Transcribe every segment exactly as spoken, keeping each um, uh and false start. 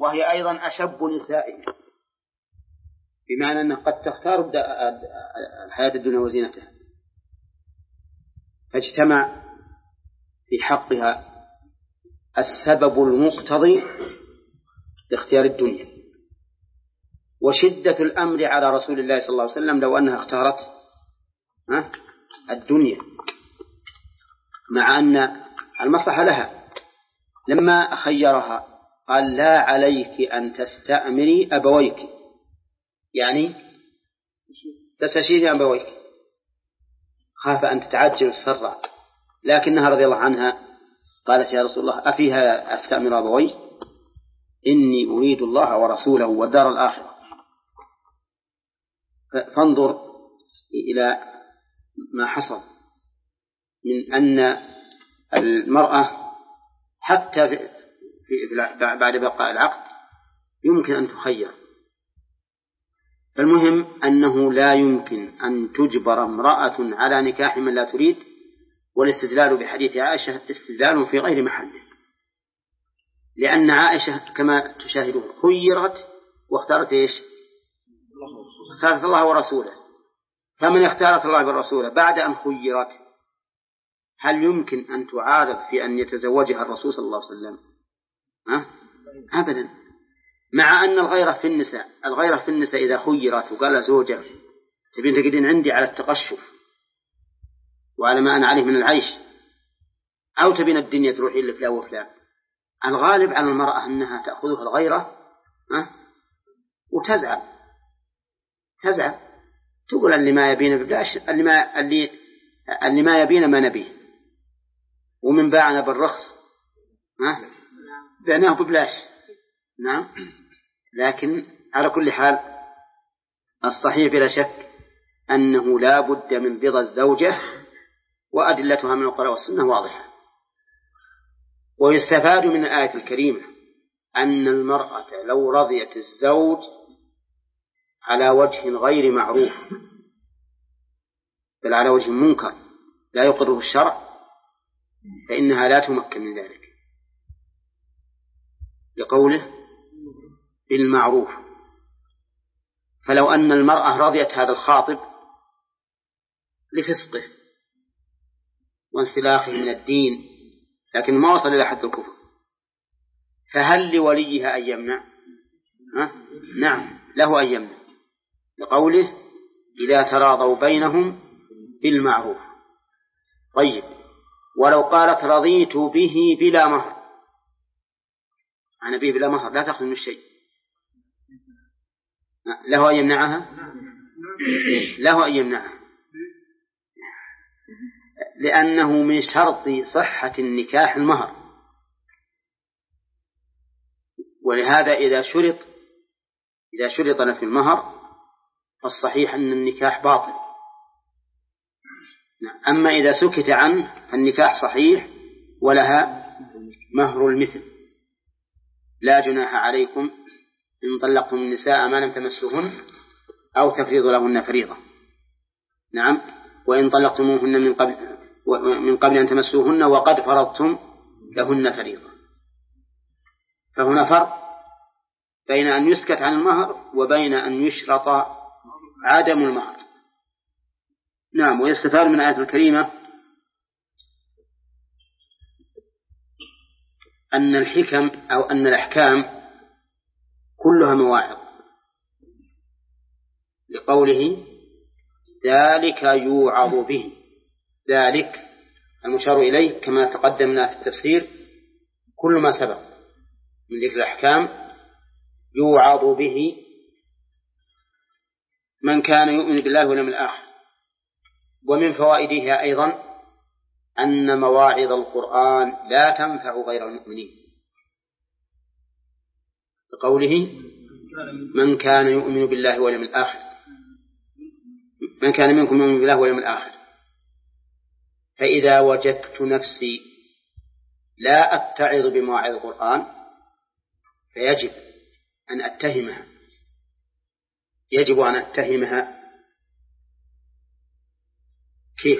وهي أيضا أشب نسائه، بمعنى أنه قد تختار الحياة الدنيا وزينتها، فاجتمع في حقها السبب المقتضي لاختيار الدنيا وشدة الأمر على رسول الله صلى الله عليه وسلم لو أنها اختارت الدنيا، مع أن المصلحة لها. لما خيرها قال لا عليك أن تستأمري أبويك، يعني تستشيري أبويك، خاف أن تتعجل السرة، لكنها رضي الله عنها قالت يا رسول الله أفيها أستأمر أبوي؟ إني أريد الله ورسوله والدار الآخرة. فانظر إلى ما حصل من أن المرأة حتى في في بعد بقاء العقد يمكن أن تخير. المهم أنه لا يمكن أن تجبر امرأة على نكاح من لا تريد، والاستدلال بحديث عائشة استدلال في غير محله، لأن عائشة كما تشاهدون خيرت واختارت إيش؟ اختارت الله ورسوله. فمن اختارت الله ورسوله بعد أن خيرت هل يمكن أن تعارض في أن يتزوجها الرسول صلى الله عليه وسلم؟ ها؟ أبدا. مع أن الغيرة في النساء الغيرة في النساء إذا خيرت وقال زوجة تبين تقدين عندي على التقشف وعلى ما أنا عليه من العيش، أو تبين الدنيا تروح إلا فلان وفلان، الغالب على المرأة أنها تأخذها الغيرة ها؟ وتزعل تزعل تقول اللي ما يبين ببلاش، اللي ما اللي اللي ما يبين ما نبيه، ومن باعنا بالرخص ها بعناه ببلاش. نعم. لكن على كل حال الصحيح بلا شك أنه لا بد من رضا الزوجة، وأدلتها من القرآن والسنة واضحة. ويستفاد من الآية الكريمة أن المرأة لو رضيت الزوج على وجه غير معروف بل على وجه منكر لا يقره الشرع فإنها لا تمكن من ذلك، لقوله بالمعروف. فلو أن المرأة رضيت هذا الخاطب لفسقه وانسلاخه من الدين لكن ما وصل إلى حد الكفر، فهل لوليها أن يمنع؟ ها؟ نعم له أن يمنع، لقوله إذا تراضوا بينهم بالمعروف. طيب ولو قالت رضيت به بلا مهر، أنا به بلا مهر لا تأخذ من الشيء، له أن يمنعها؟ له أن يمنعها، لأنه من شرط صحة النكاح المهر، ولهذا إذا شرط إذا شرط له في المهر فالصحيح أن النكاح باطل. أما إذا سكت عنه فالنكاح صحيح ولها مهر المثل. لا جناح عليكم إن طلقتم النساء ما لم تمسوهن أو تفرضوا لهن فريضة. نعم. وإن طلقتموهن من قبل من قبل أن تمسوهن وقد فرضتم لهن فريضة. فهنا فرق بين أن يسكت عن المهر وبين أن يشرط عدم المهر. نعم. ويستفاد من الآية الكريمة أن الحكم أو أن الأحكام كلها مواعظ، لقوله ذلك يوعظ به. ذلك المشار إليه كما تقدمنا في التفسير كل ما سبق من ذكر الأحكام يوعظ به من كان يؤمن بالله واليوم الآخر. ومن فوائدها أيضا أن مواعظ القرآن لا تنفع غير المؤمنين، بقوله من كان يؤمن بالله واليوم الآخر، من كان منكم يؤمن بالله واليوم الآخر. فإذا وجدت نفسي لا أتعظ بمواعظ القرآن فيجب أن أتهمها يجب أن أتهمها كيف؟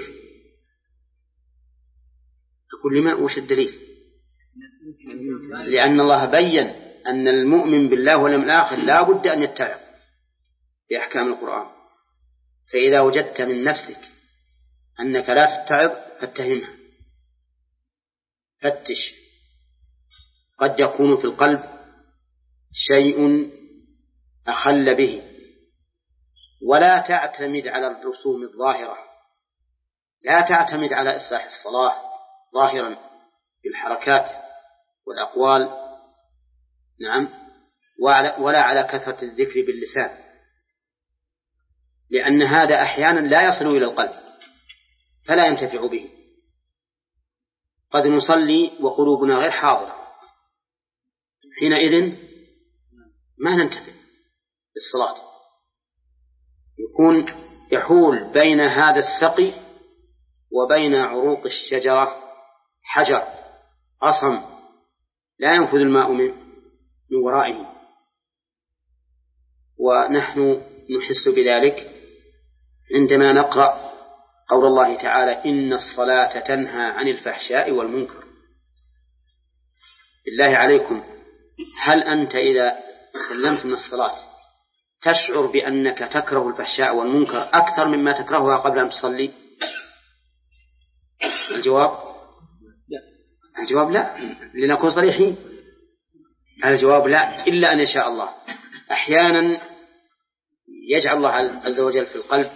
أقول لما وش الدليل؟ لأن الله بيّن أن المؤمن بالله واليوم الآخر لا بد أن يتبع بأحكام القرآن. فإذا وجدت من نفسك أنك لا تتعظ فاتهمها، فتش، قد يكون في القلب شيء أخل به. ولا تعتمد على الرسوم الظاهرة، لا تعتمد على إصلاح الصلاة ظاهرا بالحركات والأقوال، نعم، ولا على كثرة الذكر باللسان، لأن هذا أحيانا لا يصل إلى القلب فلا ينتفع به. قد نصلي وقلوبنا غير حاضرة، حينئذ ما ننتفع بالصلاة، يكون يحول بين هذا السقي وبين عروق الشجرة حجر أصم لا ينفذ الماء من ورائه. ونحن نحس بذلك عندما نقرأ قول الله تعالى: إن الصلاة تنهى عن الفحشاء والمنكر. بالله عليكم، هل أنت إذا سلمت من الصلاة تشعر بأنك تكره الفحشاء والمنكر أكثر مما تكرهها قبل أن تصلي؟ الجواب لا. الجواب لا، لنكون صريحين، الجواب لا، إلا أن يشاء الله. أحيانا يجعل الله عز وجل في القلب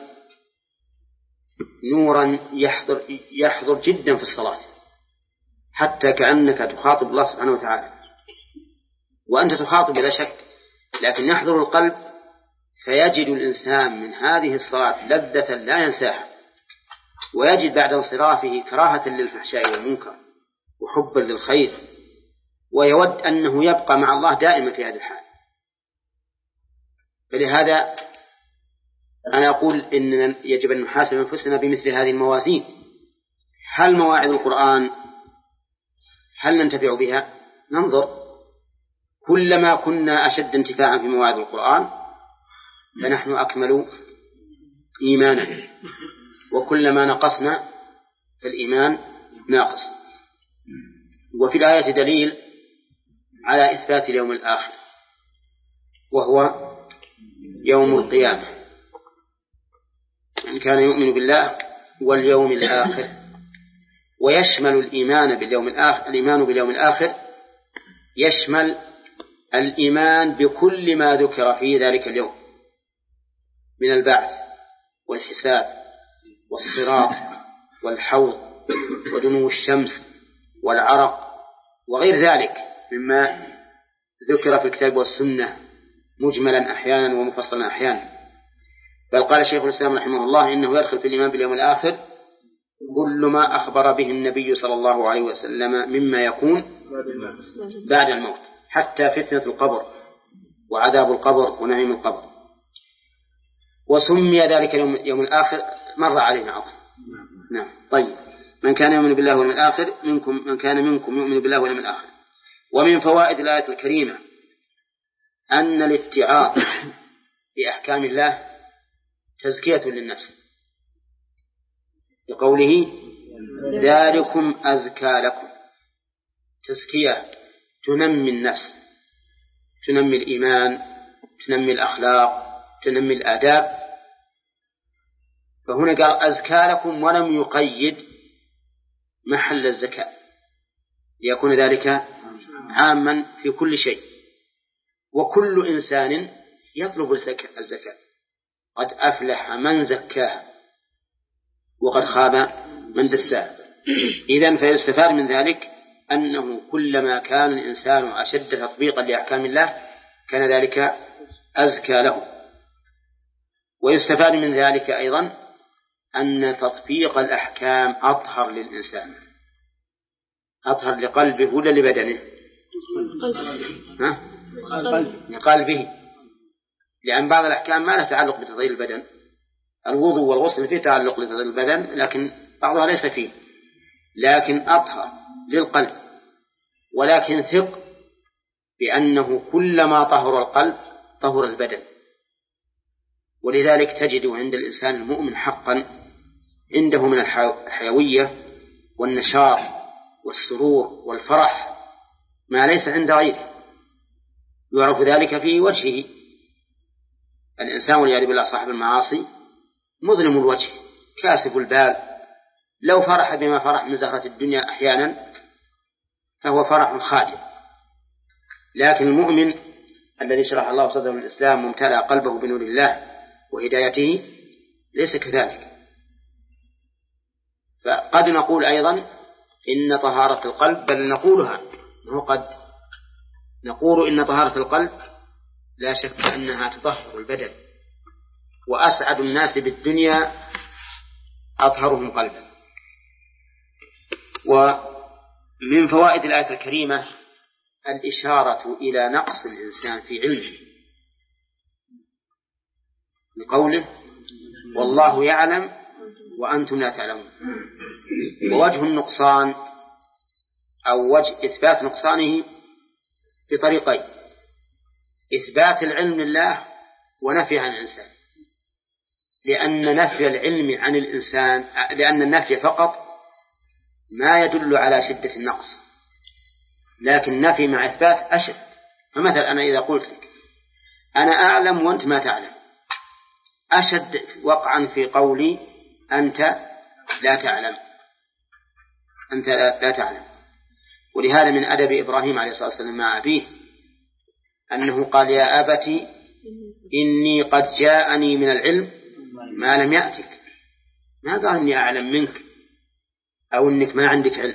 نورا يحضر, يحضر جدا في الصلاة، حتى كأنك تخاطب الله سبحانه وتعالى وأنت تخاطب بلا شك، لكن يحضر القلب فيجد الإنسان من هذه الصلاة لذة لا ينساها، ويجد بعد انصرافه كراهة للفحشاء والمنكر وحبا للخير، ويود أنه يبقى مع الله دائما في هذه الحال. فلهذا أنا أقول إننا يجب أن نحاسب أنفسنا بمثل هذه الموازين. هل مواعظ القرآن هل ننتفع بها؟ ننظر، كلما كنا أشد انتفاعا في مواعظ القرآن فنحن أكمل إيمانا، وكلما نقصنا فالإيمان ناقص. وفي الآية دليل على إثبات اليوم الآخر، وهو يوم القيامة. من كان يؤمن بالله واليوم الآخر، ويشمل الإيمان باليوم الآخر، الإيمان باليوم الآخر يشمل الإيمان بكل ما ذكر في ذلك اليوم من البعث والحساب والصراط والحوض ودنو الشمس والعرق وغير ذلك مما ذكر في الكتاب والسنة مجملا أحيانا ومفصلا أحيانا. بل قال شيخ الإسلام رحمه الله إنه يدخل في الإيمان باليوم الآخر كل ما أخبر به النبي صلى الله عليه وسلم مما يكون بعد الموت، حتى فتنة القبر وعذاب القبر ونعيم القبر. وسمي ذلك يوم, يوم الآخر مر علينا عظم. نعم. طيب، من كان يؤمن بالله واليوم الآخر منكم من كان منكم يؤمن بالله واليوم الآخر. ومن فوائد الآية الكريمة أن الاتعاظ بأحكام الله تزكية للنفس، بقوله ذلكم أزكى لكم، تزكية تنمي النفس، تنمي الإيمان، تنمي الأخلاق، تنمي الآداب. فهنا قال أزكى لكم ولم يقيد محل الزكاة ليكون ذلك عاما في كل شيء. وكل إنسان يطلب الزكاة، قد أفلح من زكاها وقد خاب من دساها. إذن فيستفاد من ذلك أنه كلما كان الإنسان أشد تطبيقا لأحكام الله كان ذلك أزكى له. ويستفاد من ذلك أيضا أن تطبيق الأحكام أطهر للإنسان، أطهر لقلبه ولا لبدنه؟ ها؟ لقلبه، لأن بعض الأحكام ما لها تعلق بتطهير البدن. الوضوء والغسل فيه تعلق بتطهير البدن لكن بعضها ليس فيه، لكن أطهر للقلب. ولكن ثق بأنه كلما طهر القلب طهر البدن. ولذلك تجد عند الإنسان المؤمن حقا عنده من الحيوية والنشاط والسرور والفرح ما ليس عند غيره. يعرف ذلك في وجهه. الإنسان والعياذ بالله صاحب المعاصي مظلم الوجه كاسف البال، لو فرح بما فرح من زهرة الدنيا أحيانا فهو فرح خادع. لكن المؤمن الذي شرح الله صدره الإسلام وامتلأ قلبه بنور الله وهدايته ليس كذلك. فقد نقول أيضا إن طهارة القلب، بل نقولها قد نقول إن طهارة القلب لا شك أنها تطهر البدن، وأسعد الناس بالدنيا أطهرهم قلبا. ومن فوائد الآية الكريمة الإشارة إلى نقص الإنسان في علمه لقوله والله يعلم وأنتم لا تعلمون. ووجه النقصان أو وجه إثبات نقصانه بطريقين: إثبات العلم لله ونفي عن الإنسان، لأن نفي العلم عن الإنسان لأن النفي فقط ما يدل على شدة النقص، لكن نفي مع إثبات أشد. فمثلا أنا إذا قلت لك أنا أعلم وأنت ما تعلم أشد وقعا في قولي أنت لا تعلم أنت لا تعلم. ولهذا من أدب إبراهيم عليه الصلاة والسلام مع أبيه أنه قال يا أبت إني قد جاءني من العلم ما لم يأتك، ما قال إني أعلم منك أو إنك ما عندك علم.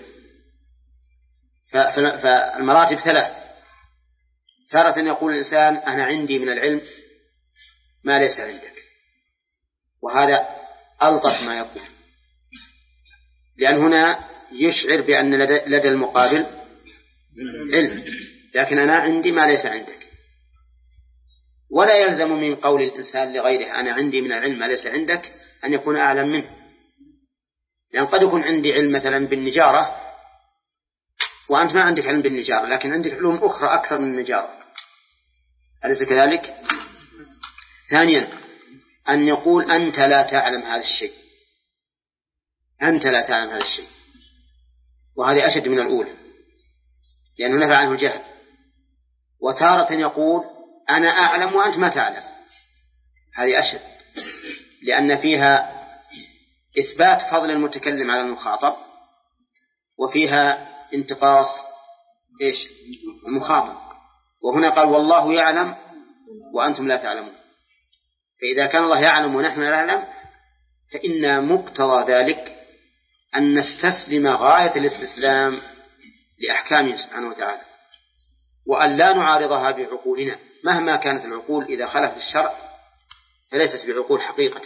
فالمراتب ثلاث: تارة يقول الإنسان أنا عندي من العلم ما ليس عندك، وهذا ألطف ما يكون، لأن هنا يشعر بأن لدى المقابل علم، لكن أنا عندي ما ليس عندك. ولا يلزم من قول الإنسان لغيره أنا عندي من العلم ما ليس عندك أن يكون أعلم منه، لأن قد يكون عندي علم مثلا بالنجارة وأنت ما عندك علم بالنجارة، لكن عندك علوم أخرى أكثر من النجارة، أليس كذلك؟ ثانيا أن يقول أنت لا تعلم هذا الشيء، أنت لا تعلم هذا الشيء، وهذه أشد من الأولى لأنه نفى عنه الجهل. وتارة يقول أنا أعلم وأنت ما تعلم، هذه أشد لأن فيها إثبات فضل المتكلم على المخاطب، وفيها انتقاص إيش المخاطب. وهنا قال والله يعلم وأنتم لا تعلمون، فإذا كان الله يعلم ونحن لا نعلم فإن مقتضى ذلك أن نستسلم غاية الاستسلام لأحكامه سبحانه وتعالى، وأن لا نعارضها بعقولنا مهما كانت العقول إذا خالفت الشرع فليست بعقول حقيقة.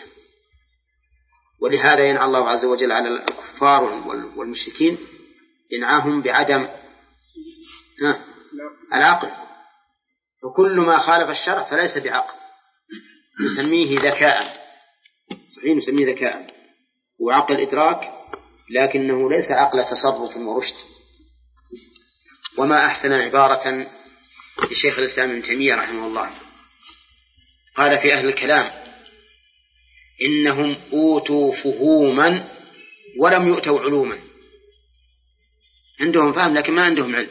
ولهذا ينعى الله عز وجل على الكفار والمشركين ينعاهم بعدم العقل، وكل ما خالف الشرع فليس بعقل، نسميه ذكاء، صحيح نسميه ذكاء وعقل إدراك، لكنه ليس عقل تصرف ورشد. وما أحسن عبارة لشيخ الإسلام ابن تيمية رحمه الله، قال في أهل الكلام إنهم أوتوا فهوما ولم يؤتوا علوما، عندهم فهم لكن ما عندهم علم.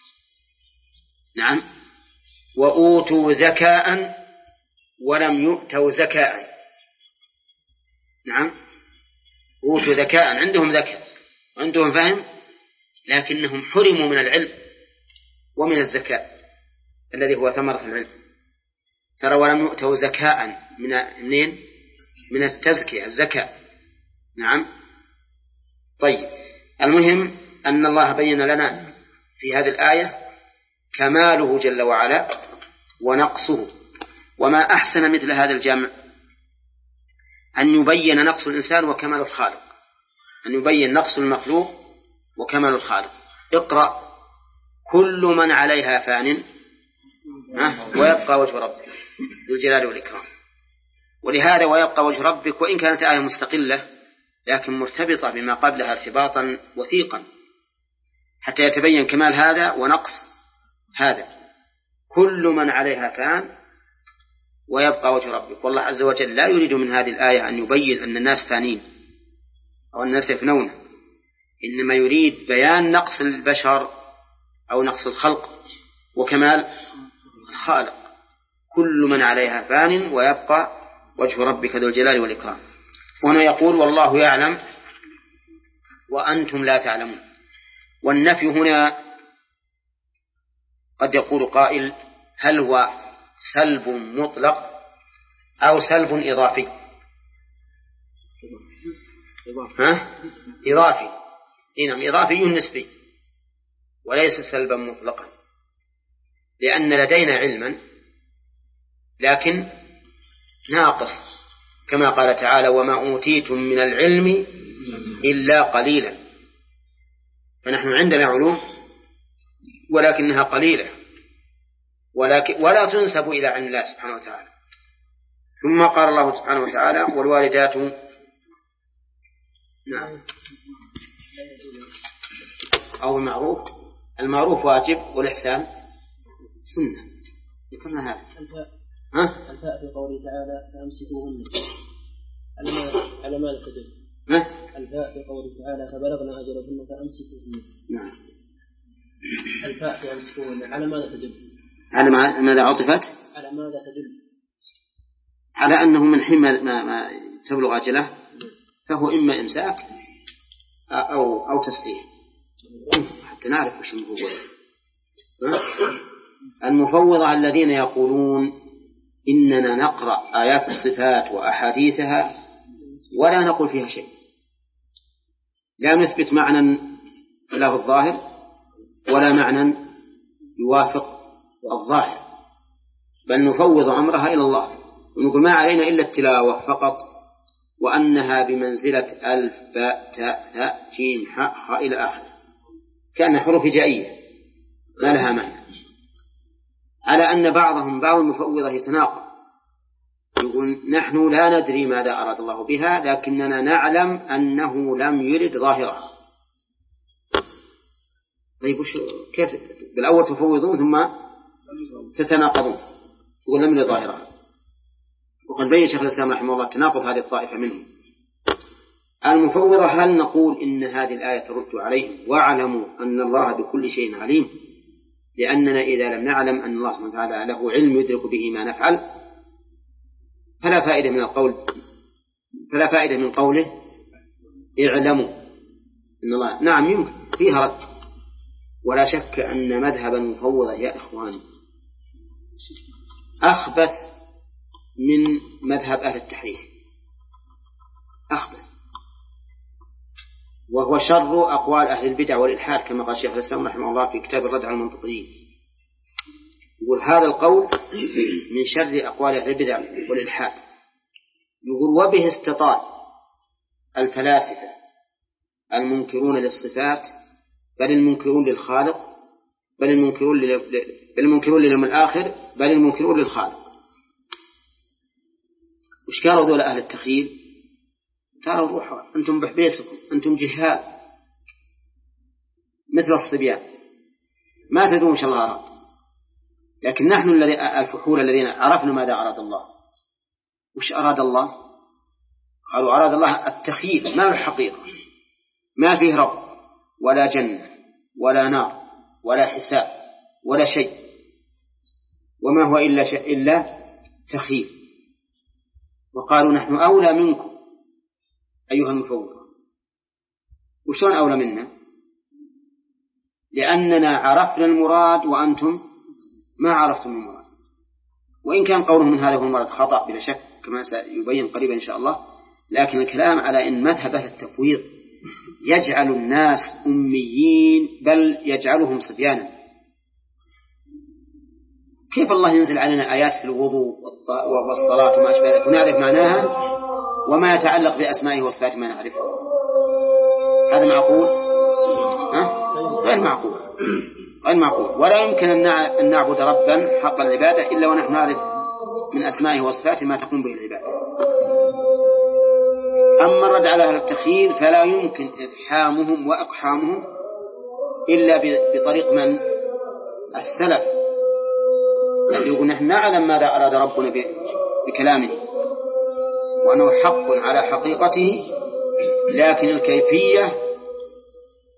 نعم. وأوتوا ذكاء ولم يؤتوا زكاء. نعم. أوتوا ذكاء، عندهم ذكاء وعندهم فهم، لكنهم حرموا من العلم ومن الزكاء الذي هو ثمرة العلم. ترى ولم يؤتوا زكاء من منين؟ من التزكية الزكاة. نعم. طيب، المهم أن الله بين لنا في هذه الآية كماله جل وعلا ونقصه. وما أحسن مثل هذا الجمع أن يبين نقص الإنسان وكمال الخالق، أن يبين نقص المخلوق وكمال الخالق. اقرأ كل من عليها فان ويبقى وجه ربك ذو الجلال والإكرام. ولهذا ويبقى وجه ربك وإن كانت آية مستقلة لكن مرتبطة بما قبلها ارتباطا وثيقا حتى يتبين كمال هذا ونقص هذا. كل من عليها فان ويبقى وجه ربك. والله عز وجل لا يريد من هذه الآية أن يبين أن الناس فانين أو الناس يفنون، إنما يريد بيان نقص البشر أو نقص الخلق وكمال خالق، كل من عليها فان ويبقى وجه ربك ذو الجلال والإكرام. وهنا يقول والله يعلم وأنتم لا تعلمون. والنفي هنا قد يقول قائل هل هو سلب مطلق أو سلب إضافي؟ ها؟ إضافي. إنما إضافي نسبي وليس سلبا مطلقا، لأن لدينا علما لكن ناقص، كما قال تعالى وما أوتيتم من العلم إلا قليلا. فنحن عندنا علوم ولكنها قليلة، ولكن ولا تنسب إلى علم الله سبحانه وتعالى. ثم قال الله سبحانه وتعالى والوالدات نعم أو المعروف، المعروف واجب والإحسان سنة. ذكرنا هذا. ها؟ الفاء في قوله تعالى فأمسكوهن على ماذا تدل؟ ها؟ الفاء في قوله تعالى فبلغنا أجلهن فأمسكوهن. نعم. الفاء في أمسكوهن على ماذا تدل؟ على ماذا عطفت؟ على ماذا تدل؟ على أنه من حين ما, ما تبلغ أجله فهو إما إمساك أو أو تسريح، حتى نعرف وش المفوضة. المفوضة الذين يقولون إننا نقرأ آيات الصفات وأحاديثها ولا نقول فيها شيء، لا نثبت معنى له الظاهر ولا معنى يوافق الظاهر، بل نفوض أمرها إلى الله ونقول ما علينا إلا التلاوة فقط، وأنها بمنزلة ألف باء تاء ثاء جيم حاء خاء إلى آخر، كأن حروف جائية ما لها معنى. على أن بعضهم بعض المفوضة يتناقض، يقول نحن لا ندري ماذا أراد الله بها لكننا نعلم أنه لم يرد ظاهرها. طيب وش كيف بالأول تفوضون ثم تتناقضون تقول لم يرد ظاهرها؟ وقد بين شيخ الإسلام رحمه الله تناقض هذه الطائفة منهم. المفوضة هل نقول إن هذه الآية ترد عليهم واعلموا أن الله بكل شيء عليم، لأننا إذا لم نعلم أن الله سبحانه وتعالى له علم يدرك به ما نفعل فلا فائدة من القول فلا فائدة من قوله اعلموا أن الله نعم يمكن فيها رد، ولا شك أن مذهب المفوضة يا إخواني أخبث من مذهب أهل التحريف، أخبث، وهو شر أقوال أهل البدع والإلحاد كما قال شيخ الإسلام رحمه الله في كتاب الرد على المنطقيين. يقول هذا القول من شر أقوال أهل البدع والإلحاد. يقول وبه استطاع الفلاسفة المنكرون للصفات بل المنكرون للخالق بل المنكرون بل المنكرون لليوم الآخر بل المنكرون للخالق. وش قالوا ذول أهل التخيل؟ قالوا روحوا أنتم بحبيسكم أنتم جهال مثل الصبيان ما تدرون إن شاء الله أراد، لكن نحن الفحول الذين عرفنا ماذا أراد الله. وش أراد الله؟ قالوا أراد الله التخيل ما الحقيقة، ما فيه رب ولا جنة ولا نار ولا حساب ولا شيء، وما هو إلا شيء إلا تخيل. وقالوا نحن أولى منكم أيها المفوضة. وشون أولى منا؟ لأننا عرفنا المراد وأنتم ما عرفتم المراد. وإن كان قولهم من هذا هو المراد خطأ بلا شك كما سيبين قريبا إن شاء الله، لكن الكلام على أن مذهب أهل التفويض يجعل الناس أميين بل يجعلهم صبيانا. كيف الله ينزل علينا آيات في الوضوء والصلاة وما أشبه ذلك ونعرف معناها وما يتعلق بأسمائه وصفاته ما نعرفه؟ هذا معقول؟ ها؟ غير معقول، غير معقول. ولا يمكن أن نعبد ربا حق العبادة إلا ونحن نعرف من أسمائه وصفاته ما تقوم به العبادة. أما الرد على أهل التخييل فلا يمكن إفحامهم وإقحامهم إلا بطريق من السلف الذي يقول نحن نعلم ماذا أراد ربنا بكلامه وأنه حق على حقيقته، لكن الكيفية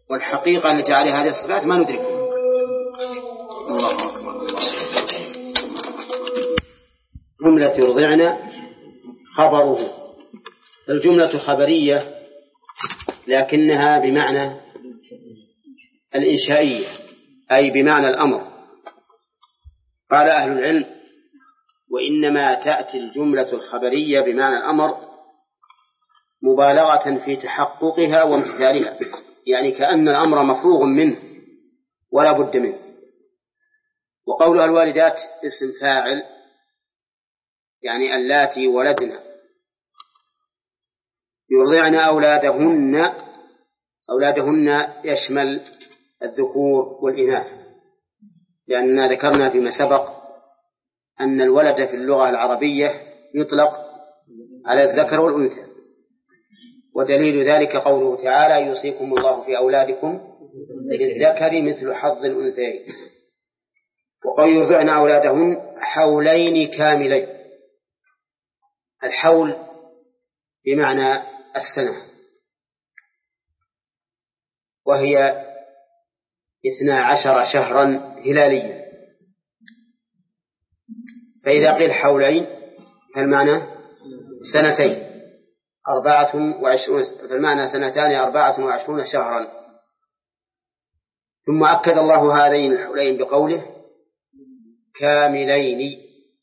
والحقيقة التي عليها هذه الصفات ما ندركها. الله أكبر. جملة يرضعن خبره. الجملة خبرية لكنها بمعنى الإنشائية، أي بمعنى الأمر. قال أهل العلم: وإنما تأتي الجملة الخبرية بمعنى الأمر مبالغة في تحققها وامتثالها، يعني كأن الأمر مفروغ منه ولا بد منه. وقولها الوالدات اسم فاعل، يعني اللاتي ولدن يرضعن أولادهن. أولادهن يشمل الذكور والإناث، لأننا ذكرنا فيما سبق أن الولد في اللغة العربية يطلق على الذكر والأنثى، ودليل ذلك قوله تعالى: يوصيكم الله في أولادكم للذكر مثل حظ الأنثيين. وقال يرضعن أولادهن حولين كاملين. الحول بمعنى السنة، وهي اثنا عشر شهرا هلاليا. فإذا قيل حولين فالمعنى سنتين أربعة وعشرون، فالمعنى سنتان أربعة وعشرون شهرا. ثم أكد الله هذين الحولين بقوله كاملين.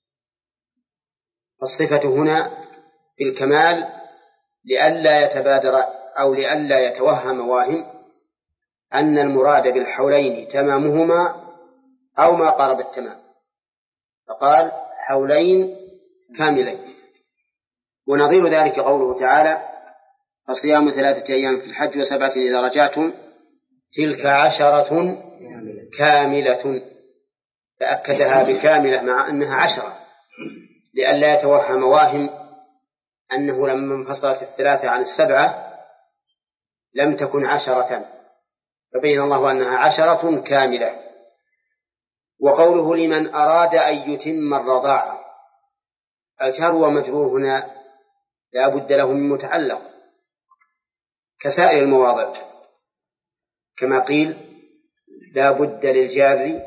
الصفة هنا بالكمال لئلا يتبادر أو لئلا يتوهم واهم أن المراد بالحولين تمامهما أو ما قارب التمام، فقال حولين كاملين. ونظير ذلك قوله تعالى: فصيام ثلاثة أيام في الحج وسبعة إذا رجعتم تلك عشرة كاملة، فأكدها بكاملة مع أنها عشرة لئلا يتوهم واهم أنه لما انفصلت الثلاثة عن السبعة لم تكن عشرة، فبين الله أنها عشرة كاملة. وقوله لمن أراد أن يتم الرضاعة، الجار ومجرور هنا لا بد له من متعلق كسائر المواضع، كما قيل لا بد للجار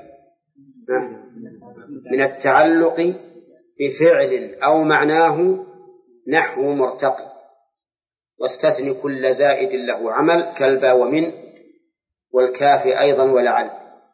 من التعلق بفعل أو معناه نحو مرتقي، واستثني كل زائد له عمل كالبا ومن والكاف أيضا ولعل.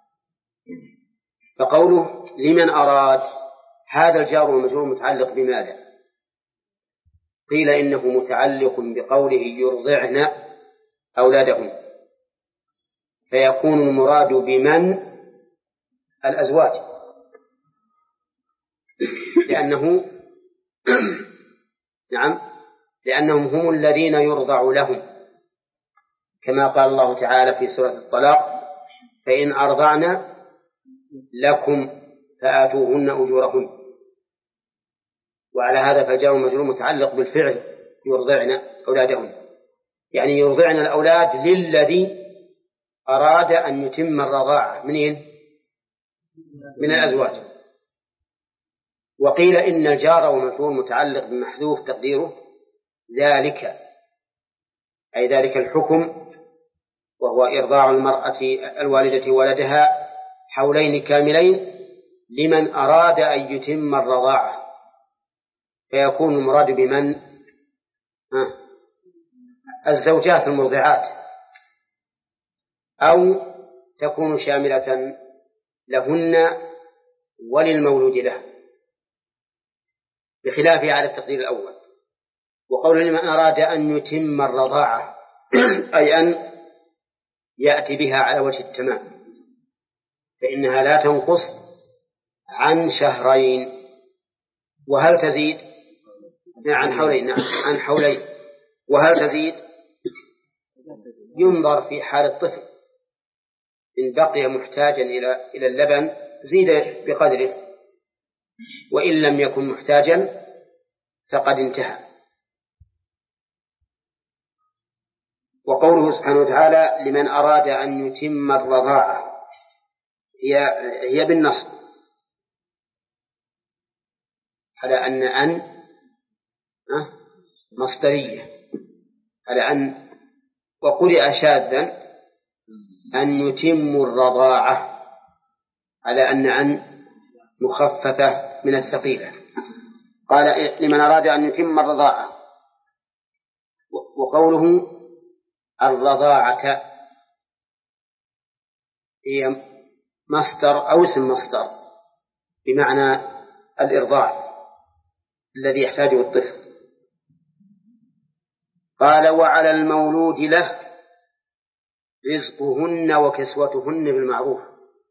فقوله لمن أراد، هذا الجار والمجرور متعلق بماذا؟ قيل إنه متعلق بقوله يرضعن أولادهم، فيكون المراد بمن الأزواج، لأنه نعم لأنهم هم الذين يرضع لهم، كما قال الله تعالى في سورة الطلاق: فإن أرضعن لكم فآتوهن أجورهن. وعلى هذا فالجار والمجرور متعلق بالفعل يرضعن أولادهن، يعني يرضعن الأولاد للذي أراد أن يتم الرضاعة منين؟ من الأزواج. وقيل إن الجار والمجرور متعلق بمحذوف تقديره ذلك، أي ذلك الحكم، وهو إرضاع المرأة الوالدة ولدها حولين كاملين لمن أراد أن يتم الرضاعة، فيكون المراد بمن الزوجات المرضعات، أو تكون شاملة لهن وللمولود له، بخلافه على التقدير الأول. وقول لمن أراد أن يتم الرضاعة أي أن يأتي بها على وجه التمام، فإنها لا تنقص عن شهرين. وهل تزيد؟ عن حولين. نعم عن حولين. وهل تزيد؟ ينظر في حال الطفل، إن بقي محتاجا إلى إلى اللبن زيد بقدره، وإن لم يكن محتاجا فقد انتهى. وقوله سبحانه وتعالى لمن أراد أن يتم الرضاعة هي هي بالنصب، على أن أن مصدرية، على أن وقرئ شاذا أن يتم الرضاعة، على أن أن مخففة من الثقيلة. قال لمن أراد أن يتم الرضاعة. وقوله الرضاعة هي مصدر أو اسم مصدر بمعنى الإرضاع الذي يحتاجه الطفل. قال وعلى المولود له رزقهن وكسوتهن بالمعروف.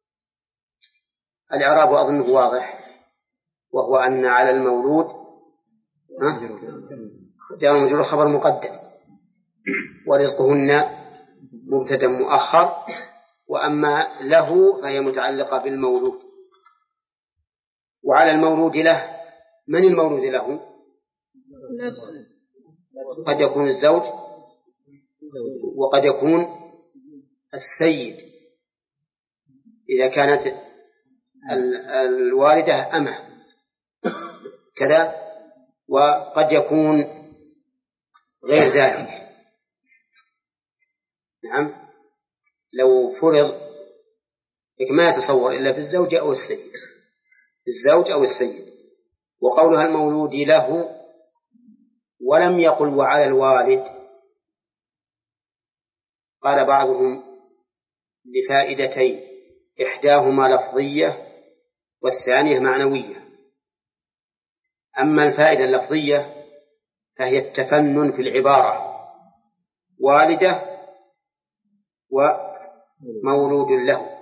الإعراب أظنه واضح، وهو أن على المولود جاء المجرور خبر مقدم، ورزقهن مبتدأ مؤخر، وأما له فهي متعلقة بالمولود. وعلى المولود له، من المولود له؟ قد يكون الزوج وقد يكون السيد إذا كانت الوالدة أمه كذا، وقد يكون غير ذلك. نعم، لو فرض ما يتصور إلا في الزوج أو السيد، الزوج أو السيد. وقولها المولود له ولم يقل وعلى الوالد، قال بعضهم لفائدتين، إحداهما لفظية والثانية معنوية. أما الفائدة اللفظية فهي التفنن في العبارة، والدة ومولود له.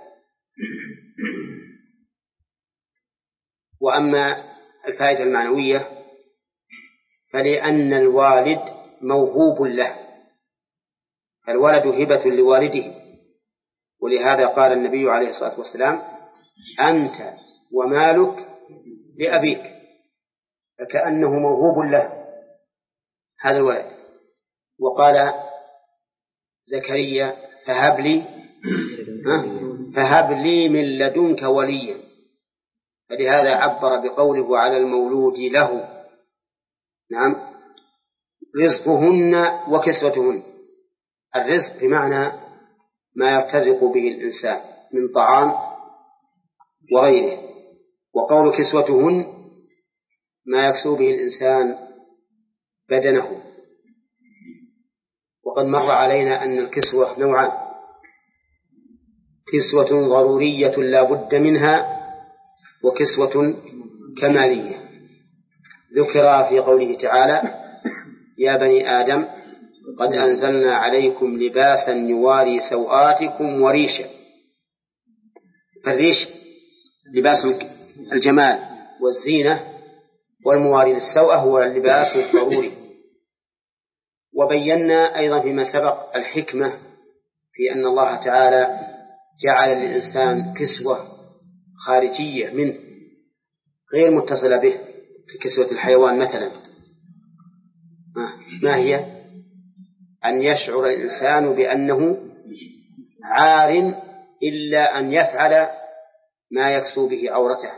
وأما الفائدة المعنوية فلأن الوالد موهوب له، الولد هبة لوالده، ولهذا قال النبي عليه الصلاة والسلام أنت ومالك لأبيك، فكأنه موهوب له هذا الولد. وقال زكريا فهب لي فهب لي من لدنك وليا، فلهذا عبر بقوله على المولود له نعم رزقهن وكسوتهن. الرزق بمعنى ما يرتزق به الإنسان من طعام وغيره، وقول كسوتهن ما يكسو به الإنسان بدنه. وقد مر علينا أن الكسوة نوعان، كسوة ضرورية لا بد منها، وكسوة كمالية. ذكر في قوله تعالى يا بني آدم قد أنزلنا عليكم لباسا يواري سوآتكم وريشا. فالريش لباس الجمال والزينة، والمواري للسوء هو اللباس الضروري. وبينا أيضا فيما سبق الحكمة في أن الله تعالى جعل للإنسان كسوة خارجية منه غير متصلة به، في كسوة الحيوان مثلا ما هي؟ أن يشعر الإنسان بأنه عار إلا أن يفعل ما يكسو به عورته،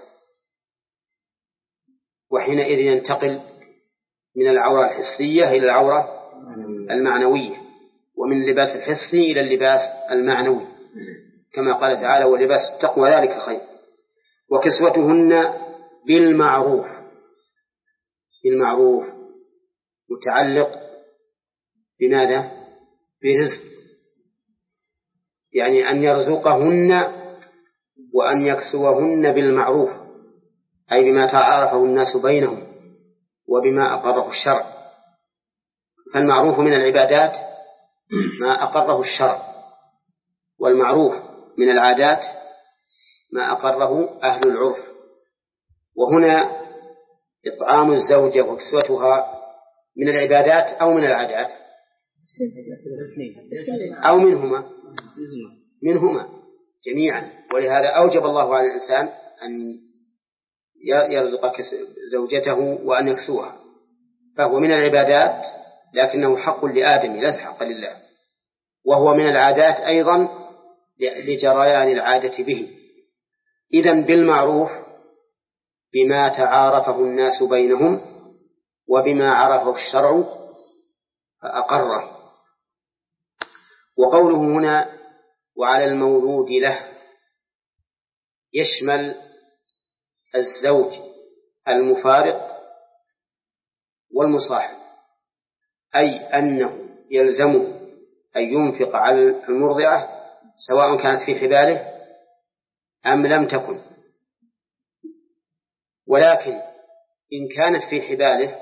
وحينئذ ينتقل من العورة الحسية إلى العورة المعنوية، ومن اللباس الحسي إلى اللباس المعنوي، كما قال تعالى ولباس التقوى ذلك خير. وكسوتهن بالمعروف، بالمعروف متعلق بماذا؟ برزق، يعني أن يرزقهن وأن يكسوهن بالمعروف، أي بما تعارفه الناس بينهم وبما أقره الشرع. فالمعروف من العبادات ما أقره الشرع، والمعروف من العادات ما أقره أهل العرف. وهنا إطعام الزوجة وكسوتها من العبادات أو من العادات أو منهما منهما جميعا. ولهذا أوجب الله على الإنسان أن يرزق زوجته وأن يكسوها، فهو من العبادات لكنه حق لآدم ليس حق لله، وهو من العادات أيضا لجريان العادة به. إذن بالمعروف بما تعارفه الناس بينهم وبما عرفه الشرع فأقره. وقوله هنا وعلى المولود له يشمل الزوج المفارق والمصاحب، أي أنه يلزمه أن ينفق على المرضعة سواء كانت في حباله أم لم تكن، ولكن إن كانت في حباله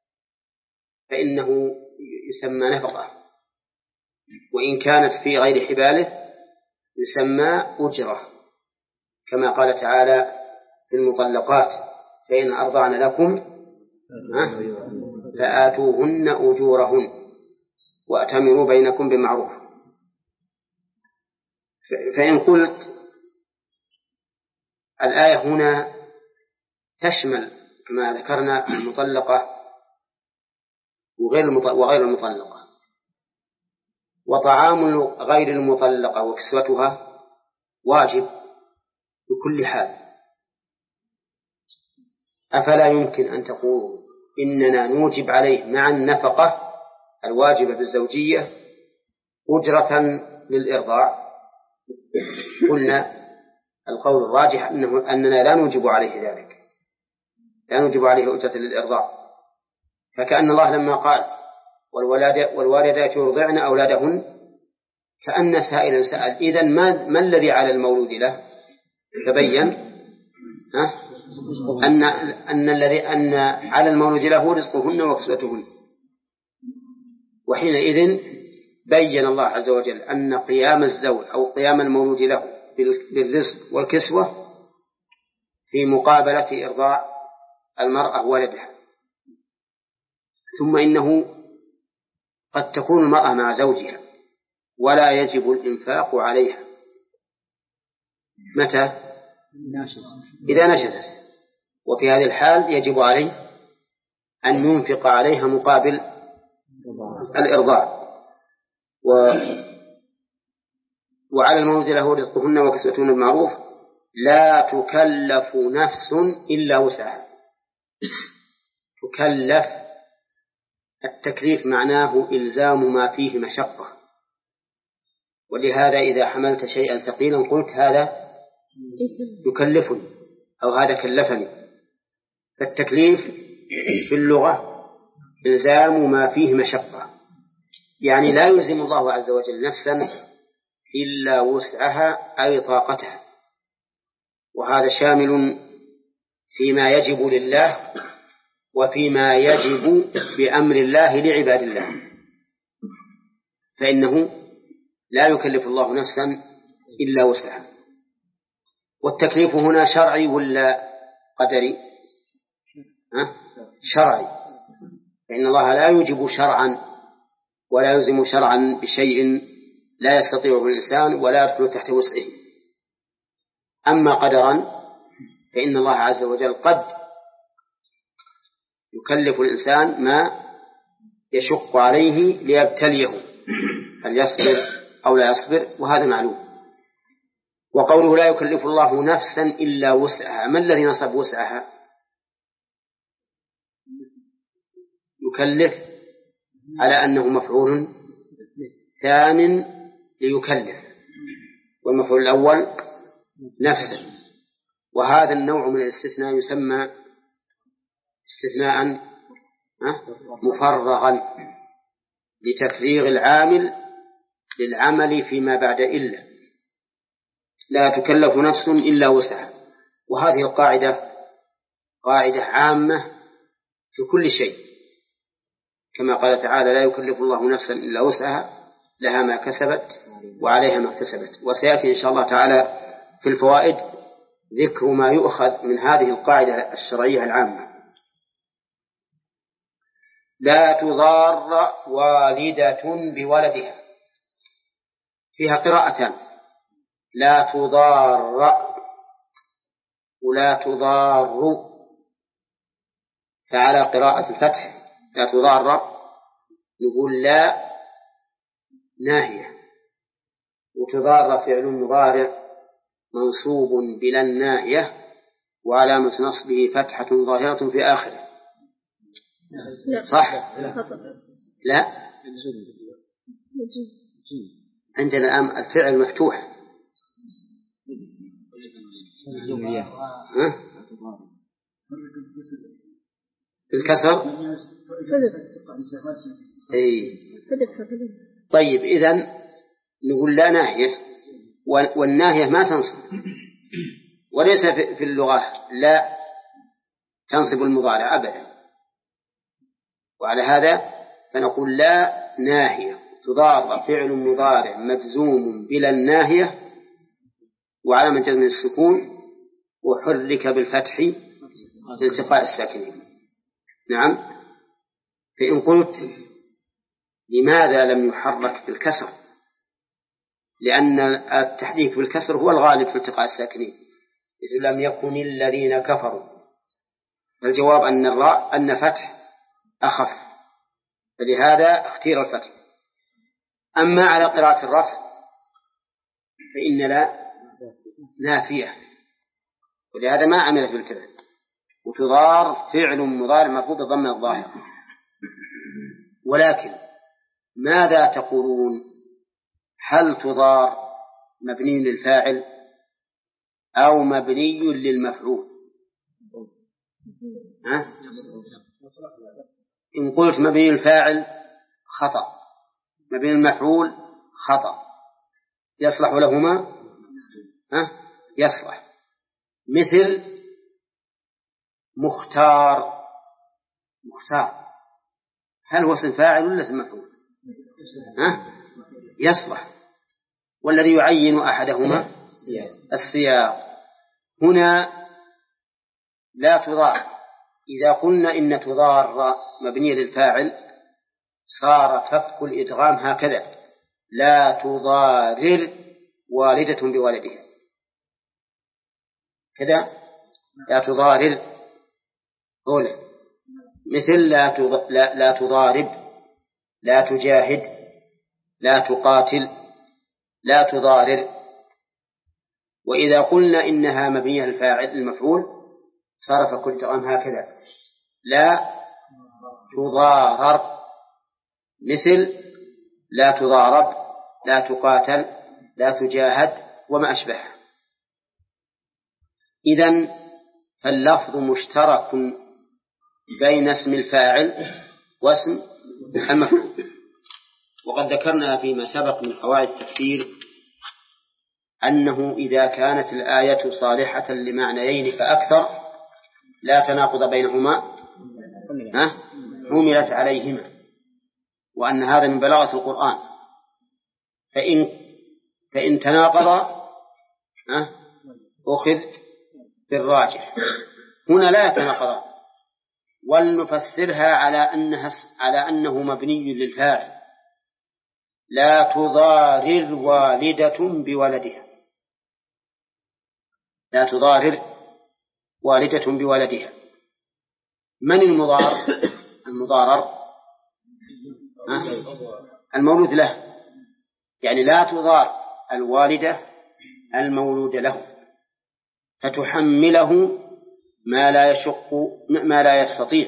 فإنه يسمى نفقة، وإن كانت في غير حباله يسمى أجرة، كما قال تعالى في المطلقات: فإن أرضعن لكم فآتوهن أجورهن وأتمروا بينكم بمعروف. فإن قلت الآية هنا تشمل كما ذكرنا المطلقة وغير المطلقة، وطعام غير المطلقة وكسوتها واجب بكل حال، أفلا يمكن أن تقول إننا نوجب عليه مع النفقة الواجبة بالزوجية أجرة للإرضاع؟ قلنا القول الراجح أنه أننا لا نوجب عليه ذلك، لا نوجب عليه أجرة للإرضاع. فكأن الله لما قال والوالدات يرضعن أولادهن كأن سائلا سأل إذن ما, ما الذي على المولود له؟ تبين ها؟ أن, أن, الذي أن على المولود له رزقهن وكسوتهن. وحينئذ بين الله عز وجل أن قيام الزوج أو قيام المولود له بالرزق والكسوة في مقابلة إرضاع المرأة ولدها. ثم إنه قد تكون المرأة مع زوجها ولا يجب الإنفاق عليها. متى؟ إذا نشزت، وفي هذه الحال يجب عليه أن ينفق عليها مقابل الإرضاع. و... وعلى المولود له رزقهن وكسوتهن بالمعروف لا تكلف نفس إلا وسعها. تكلف، التكليف معناه إلزام ما فيه مشقة، ولهذا إذا حملت شيئا ثقيلا قلت هذا يكلفني أو هذا كلفني. فالتكليف في اللغة إلزام ما فيه مشقة، يعني لا يلزم الله عز وجل نفسا إلا وسعها أي طاقتها، وهذا شامل فيما يجب لله وفيما يجب بأمر الله لعباد الله، فإنه لا يكلف الله نفسا إلا وسعها. والتكليف هنا شرعي ولا قدري؟ ها؟ شرعي، فإن الله لا يوجب شرعا ولا يلزم شرعا بشيء لا يستطيعه الإنسان ولا يدخل تحت وسعه. أما قدرا فإن الله عز وجل قد يكلف الإنسان ما يشق عليه ليبتليه هل يصبر أو لا يصبر، وهذا معلوم. وقوله لا يكلف الله نفسا إلا وسعها، ما الذي نصب وسعها؟ يكلف على أنه مفعول ثان ليكلف، والمفعول الأول نفسه. وهذا النوع من الاستثناء يسمى استثناء مفرغا لتفريغ العامل للعمل فيما بعد إلا، لا تكلف نفس إلا وسعها. وهذه القاعدة قاعدة عامة في كل شيء، كما قال تعالى لا يكلف الله نفسا إلا وسعها لها ما كسبت وعليها ما اكتسبت. وسيأتي إن شاء الله تعالى في الفوائد ذكر ما يؤخذ من هذه القاعدة الشرعية العامة. لا تضار والدة بولدها، فيها قراءتان، لا تضار ولا تضار. فعلى قراءة الفتح لا تضار نقول لا ناهية، وتضار فعل مضارع منصوب بلا الناهية وعلامة نصبه فتحة ظاهرة في آخره. صح؟ لا، عندنا الآن الفعل مفتوح. الكسر أي. طيب إذن نقول لا ناهية، والناهية ما تنصب، وليس في اللغة لا تنصب المضارع أبدا. وعلى هذا فنقول لا ناهية تضار فعل مضارع مجزوم بلا الناهية وعلامة جزم السكون وحرك بالفتح لالتقاء الساكنين. نعم. فإن قلت لماذا لم يحرك بالكسر؟ لأن التحريك بالكسر هو الغالب في التقاء الساكنين، إذ لم يكن الذين كفروا. الجواب أن الراء أن فتح أخف، فلهذا اختير الفتح. أما على قراءة الرفع فإن لا نافية، ولهذا ما عملت بالفعل، وتضار فعل مضارع مرفوع بضم الظاهر. ولكن ماذا تقولون؟ هل تضار مبني للفاعل أو مبني للمفعول؟ ها؟ إن قلت مبني للفاعل خطأ، مبني للمفعول خطأ، يصلح لهما؟ ها؟ يصلح. مثل مختار، مختار هل هو اسم فاعل ولا اسم مفعول؟ ها؟ يصلح. والذي يعين أحدهما السياق. هنا لا تضار، إذا قلنا إن تضار مبنية للفاعل صار فك الإدغام هكذا: لا تضارر والدة بولدها، كذا لا تضارر أولا. مثل لا, لا, لا تضارب، لا تجاهد، لا تقاتل، لا تضارر. وإذا قلنا إنها مبنية للفاعل المفعول صار فك الإدغام هكذا: لا تضارر. مثل لا تضارب، لا تقاتل، لا تجاهد وما أشبه. إذن فاللفظ مشترك بين اسم الفاعل واسم المفعول. وقد ذكرنا فيما سبق من قواعد التفسير أنه إذا كانت الآية صالحة لمعنيين فأكثر لا تناقض بينهما، حملت عليهما، وأن هذا من بلاغة القرآن. فإن, فإن تناقض أخذ بالراجح. هنا لا يتناقض، ولنفسرها على أنها على أنه مبني للفاعل: لا تضارر والدة بولدها، لا تضارر والدة بولدها. من المضار؟ المضارر المولود له، يعني لا تضار الوالدة المولود له فتحمله ما لا يشق ما لا يستطيع،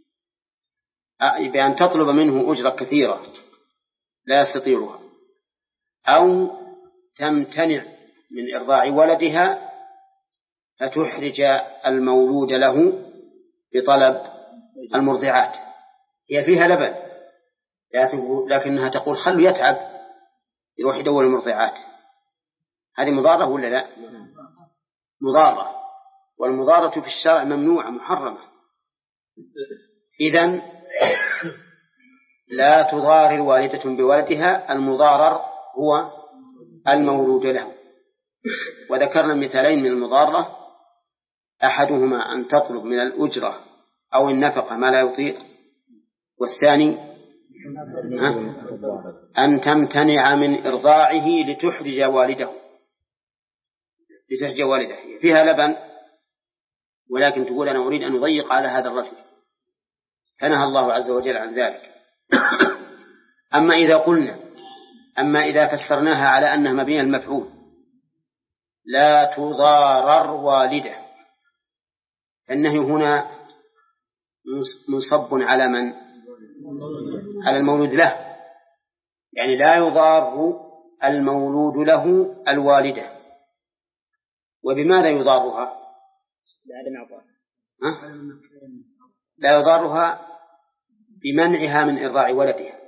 بأن تطلب منه أجرة كثيرة لا يستطيعها، أو تمتنع من إرضاع ولدها فتحرج المولود له بطلب المرضعات. هي فيها لبن لكنها تقول خلوا يتعب يروح يدور المرضعات. هذه مضارة ولا لا؟ مضارة، والمضارة في الشرع ممنوعة محرمة. إذن لا تضارر والدة بولدها، المضارر هو المولود له. وذكرنا مثالين من المضارة: أحدهما أن تطلب من الأجرة أو النفقة ما لا يطيق، والثاني أن تمتنع من إرضاعه لتحرج والده لتحرج والده فيها لبن، ولكن تقول أنا أريد أن أضيق على هذا الرجل، فنهى الله عز وجل عن ذلك. أما إذا قلنا أما إذا فسرناها على أنها مبنية المفعول: لا تضارر والده، فالنهي هنا منصب على من؟ على المولود له، يعني لا يضار المولود له الوالدة. وبماذا يضارها؟ لا يضارها بمنعها من إرضاع ولدها،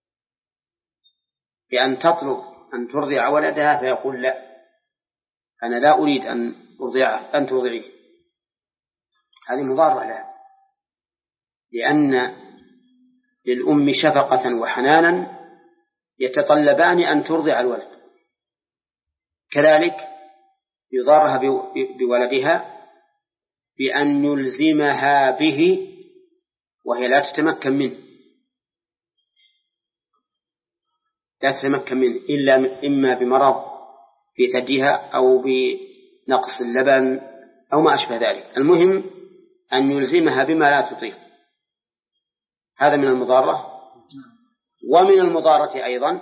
بأن تطلب أن ترضع ولدها فيقول لا، أنا لا أريد أن أرضعه، أن ترضعيه، هذه مضارة لها، لأن للأم شفقة وحنانا يتطلبان أن ترضع الولد. كذلك يضارها بولدها بأن يلزمها به وهي لا تتمكن منه، لا تتمكن منه إلا إما بمرض في ثديها أو بنقص اللبن أو ما أشبه ذلك، المهم أن يلزمها بما لا تطيق. هذا من المضارة. ومن المضارة أيضا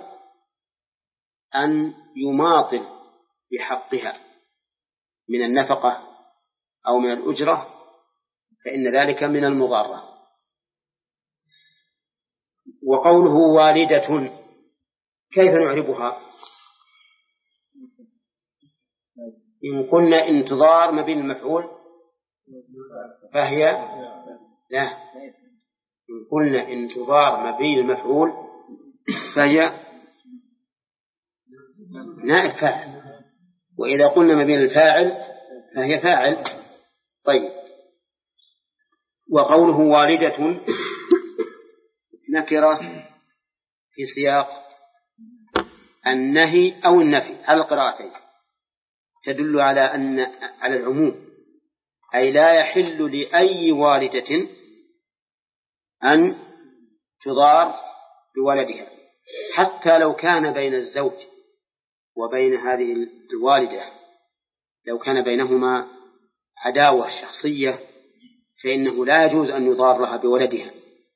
أن يماطل بحقها من النفقة أو من الأجرة، فإن ذلك من المضارة. وقوله والدة كيف نعربها؟ إن قلنا إن تضار مبين المفعول فهي لا، إن قلنا إن تضار مبين المفعول فهي نائب فاعل، وإذا قلنا مبين الفاعل فهي فاعل. طيب، وقوله والدة نكرة في سياق النهي أو النفي على القراءتين، تدل على أن على العموم، أي لا يحل لأي والدة أن تضار بولدها، حتى لو كان بين الزوج وبين هذه الوالدة، لو كان بينهما عداوة شخصية فإنه لا يجوز أن يضارها بولدها،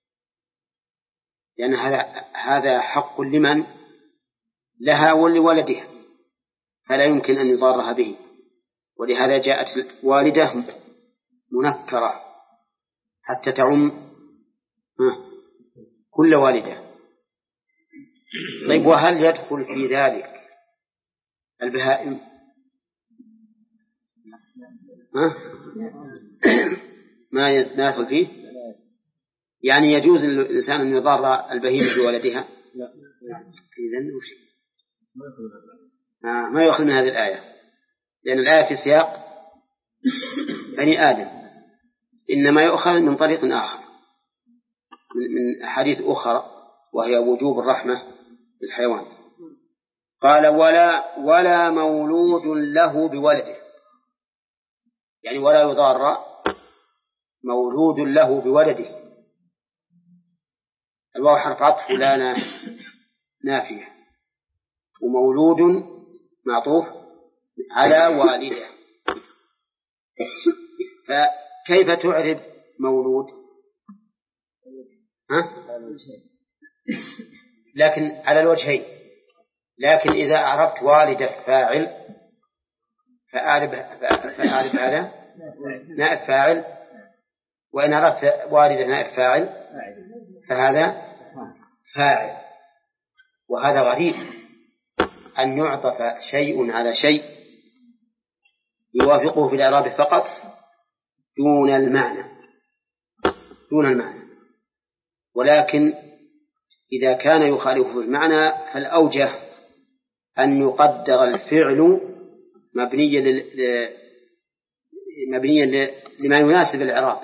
لأن هذا هذا حق لمن؟ لها ولولدها، فلا يمكن أن يضارها به. ولهذا جاءت والدة منكرة حتى تعم كل والدة. طيب، وهل يدخل في ذلك البهائم؟ ها؟ ما يدخل فيه؟ يعني يجوز للإنسان أن يضار البهيمة بولدها؟ إذن وش؟ آه ما يؤخذ من هذه الآية، لأن الآية في سياق بني آدم، إنما يؤخذ من طريق آخر من أحاديث أخرى، وهي وجوب الرحمة بالحيوان. قال ولا ولا مولود له بولده، يعني ولا يضار مولود له بولده. الواو حرف عطف لا نافية، ومولود معطوف على والده. فكيف تعرب مولود؟ ها؟ لكن على الوجهين، لكن إذا أعربت والدة فاعل فأعرب فأعرب هذا نائب فاعل، وإن عرفت والدة نائب فاعل فهذا فاعل. وهذا غريب أن يعطف شيء على شيء يوافقه في الإعراب فقط دون المعنى دون المعنى ولكن إذا كان يخالفه في المعنى فالأوجه أن يقدر الفعل مبنيا ل... مبنيا ل... لما يناسب الإعراب،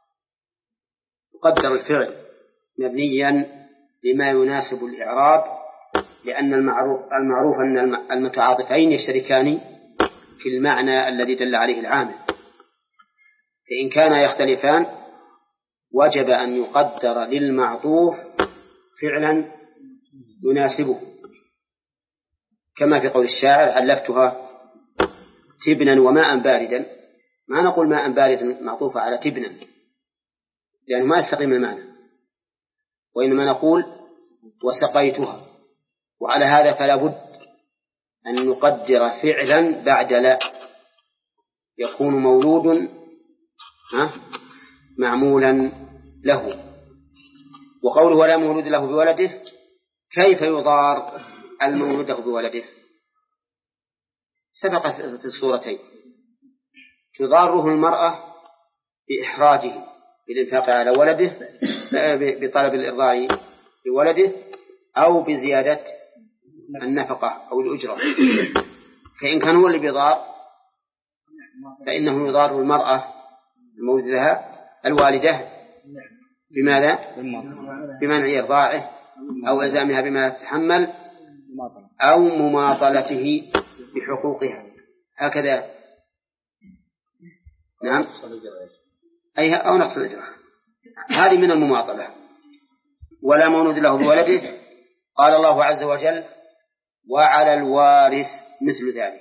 يقدر الفعل مبنيا لما يناسب الإعراب، لأن المعروف, المعروف أن المتعاطفين يشتركان في المعنى الذي دل عليه العامل، فإن كانا يختلفان وجب أن يقدر للمعطوف فعلا يناسبه، كما في قول الشاعر علفتها تبنا وماء باردا. ما نقول ماء باردا معطوفة على تبنا لأنه ما يستقيم المعنى، وإنما نقول وسقيتها، وعلى هذا فلا بد أن نقدر فعلا بعد لا، يكون مولود معمولا له. وقوله ولا مولود له بولده، كيف يضار المولود له بولده؟ سبق في الصورتين، تضاره المرأة بإحراجه بالإنفاق على ولده بطلب الإرضاع لولده أو بزيادة النفقة أو الأجرة. فإن كان هو اللي بيضار فإنه يضار المرأة المولود لها الوالدة بماذا؟ بمنع إرضاعه أو إلزامها بما تتحمل أو مماطلته بحقوقها هكذا. نعم أي أو نقص الأجر هذه من المماطلة. ولا مولود له بولده قال الله عز وجل وعلى الوارث مثل ذلك.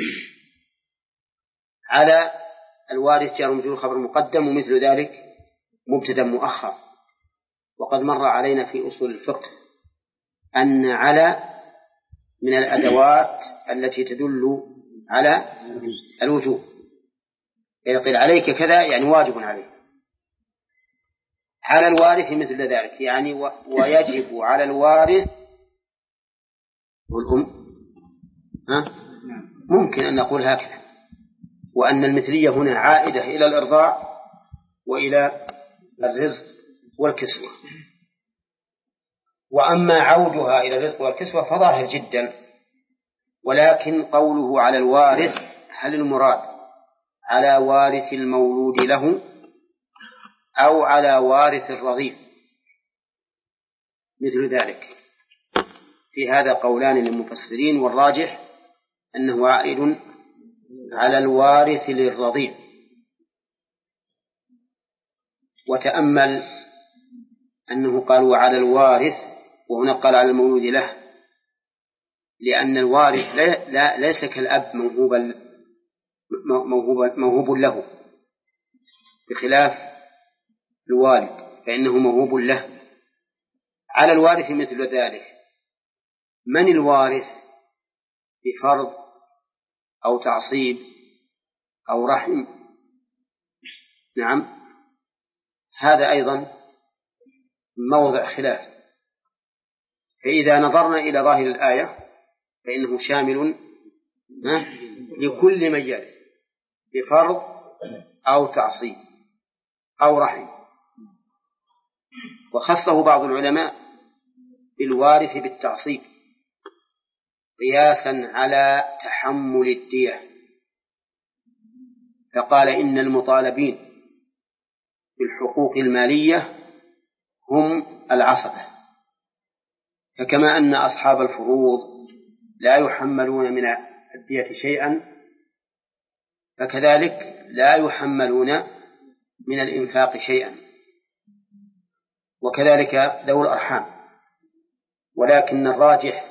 على الوارث جار مجرور خبر مقدم ومثل ذلك مبتدا مؤخر. وقد مر علينا في أصول الفقه أن على من الأدوات التي تدل على الوجوب. إذا قيل عليك كذا يعني واجب عليك. على الوارث مثل ذلك يعني ويجب على الوارث والأم ها؟ ممكن أن نقول هكذا، وأن المثلية هنا عائدة إلى الإرضاع وإلى الرزق والكسوة. وأما عودها إلى الرزق والكسوة فظاهر جدا. ولكن قوله على الوارث هل المراد على وارث المولود له أو على وارث الرضيع؟ مثل ذلك في هذا قولان للمفسرين، والراجح أنه عائد على الوارث للرضيع. وتأمل أنه قال وعلى الوارث وهنا قال على المولود له، لأن الوارث لا لا ليس كالأب موهوبا موهوب, موهوب له، بخلاف الوالد فإنه موهوب له. على الوارث مثل ذلك. من الوارث بفرض أو تعصيب أو رحم؟ نعم هذا أيضا موضع خلاف. فإذا نظرنا إلى ظاهر الآية فإنه شامل لكل من يرث بفرض أو تعصيب أو رحم. وخصه بعض العلماء بالوارث بالتعصيب قياسا على تحمل الدية، فقال إن المطالبين بالحقوق المالية هم العصبة. فكما أن أصحاب الفروض لا يحملون من الدية شيئا فكذلك لا يحملون من الإنفاق شيئا، وكذلك ذوي الأرحام. ولكن الراجح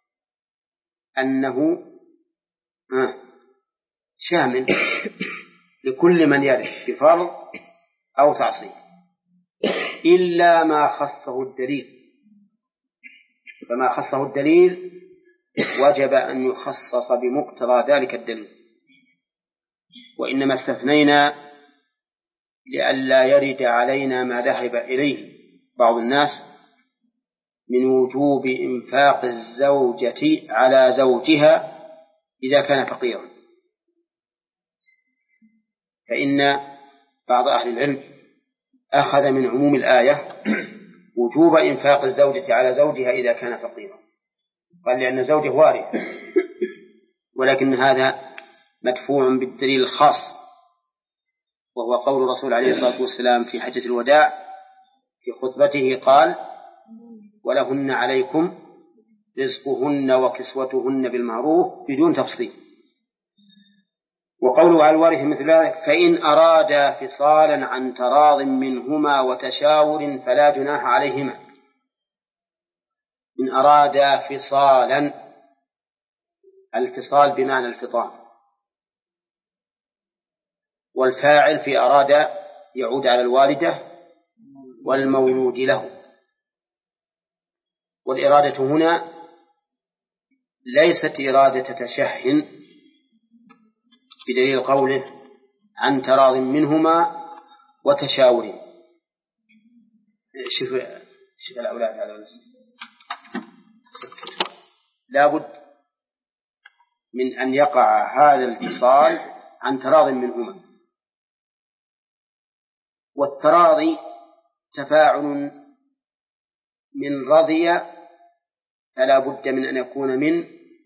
أنه شامل لكل من يرث بفرض أو تعصيب إلا ما خصه الدليل. فما خصه الدليل وجب أن يخصص بمقتضى ذلك الدليل، وإنما استثنينا لئلا يرد علينا ما ذهب إليه بعض الناس من وجوب إنفاق الزوجة على زوجها إذا كان فقيرا. فإن بعض أهل العلم أخذ من عموم الآية وجوب إنفاق الزوجة على زوجها إذا كان فقيرا، قال لأن زوجه وارث، ولكن هذا مدفوع بالدليل الخاص وهو قول الرسول عليه الصلاة والسلام في حجة الوداع في خطبته قال ولهن عليكم رزقهن وكسوتهن بالمعروف بدون تفصيل. وقوله على الوارث مثل ذلك فإن أرادا فصالا عن تراض منهما وتشاور فلا جناح عليهما. إن أرادا فصالا، الفصال بمعنى الفطام، والفاعل في أراد يعود على الوالدة والمولود له. والإرادة هنا ليست إرادة تشح بدليل قوله عن تراض منهما وتشاور. شوف شوف الأولاد هذا الناس لابد من أن يقع هذا الاتصال عن تراض منهما. والتراضي تفاعل من رضي، فلا بد من أن يكون من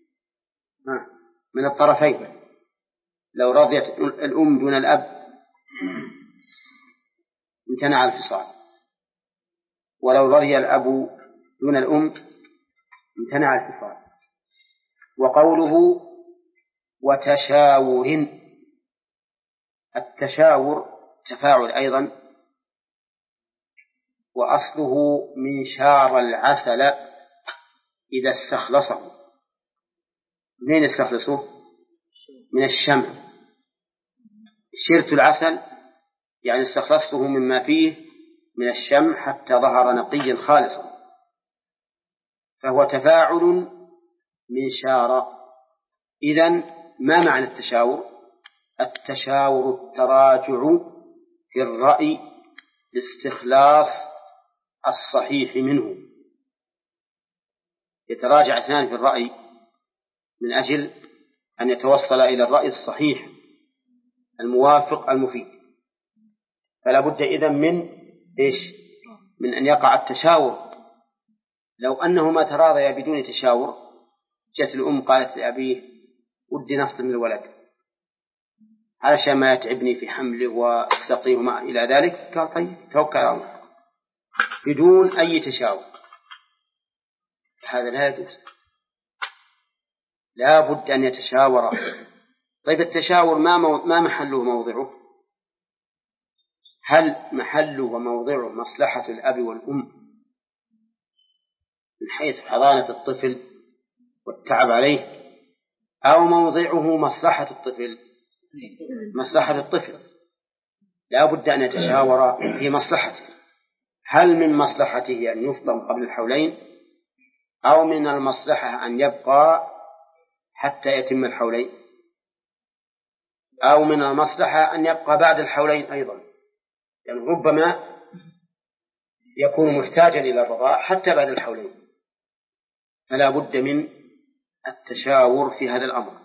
من الطرفين. لو رضيت الأم دون الأب امتنع الفصال، ولو رضي الأب دون الأم امتنع الفصال. وقوله وتشاور، التشاور تفاعل أيضا، وأصله من شار العسل إذا استخلصه. منين استخلصه؟ من الشمع. شرت العسل يعني استخلصته مما فيه من الشمع حتى ظهر نقيا خالصا، فهو تفاعل من شار. إذن ما معنى التشاور؟ التشاور التراجع في الرأي لاستخلاص الصحيح منه. يتراجع اثنان في الرأي من أجل أن يتوصل إلى الرأي الصحيح الموافق المفيد، فلا بد إذن من إيش؟ من أن يقع التشاور. لو أنهما تراضيا بدون تشاور، جاءت الأم قالت لأبيه ودي نفطم الولد علشان ما يتعبني في حمله والسقيه وما إلى ذلك، قال طيب توكل على الله، بدون أي تشاور. هذا لا يجوز، لا بد أن يتشاور. طيب التشاور ما, مو... ما محله موضعه؟ هل محله وموضعه مصلحة الأب والأم من حيث حضانة الطفل والتعب عليه، أو موضعه مصلحة الطفل؟ مصلحة الطفل. لا بد أن يتشاور في مصلحته. هل من مصلحته أن يفطم قبل الحولين، أو من المصلحة أن يبقى حتى يتم الحولين، أو من المصلحة أن يبقى بعد الحولين أيضا، يعني ربما يكون محتاجا إلى الرضاع حتى بعد الحولين. فلا بد من التشاور في هذا الأمر،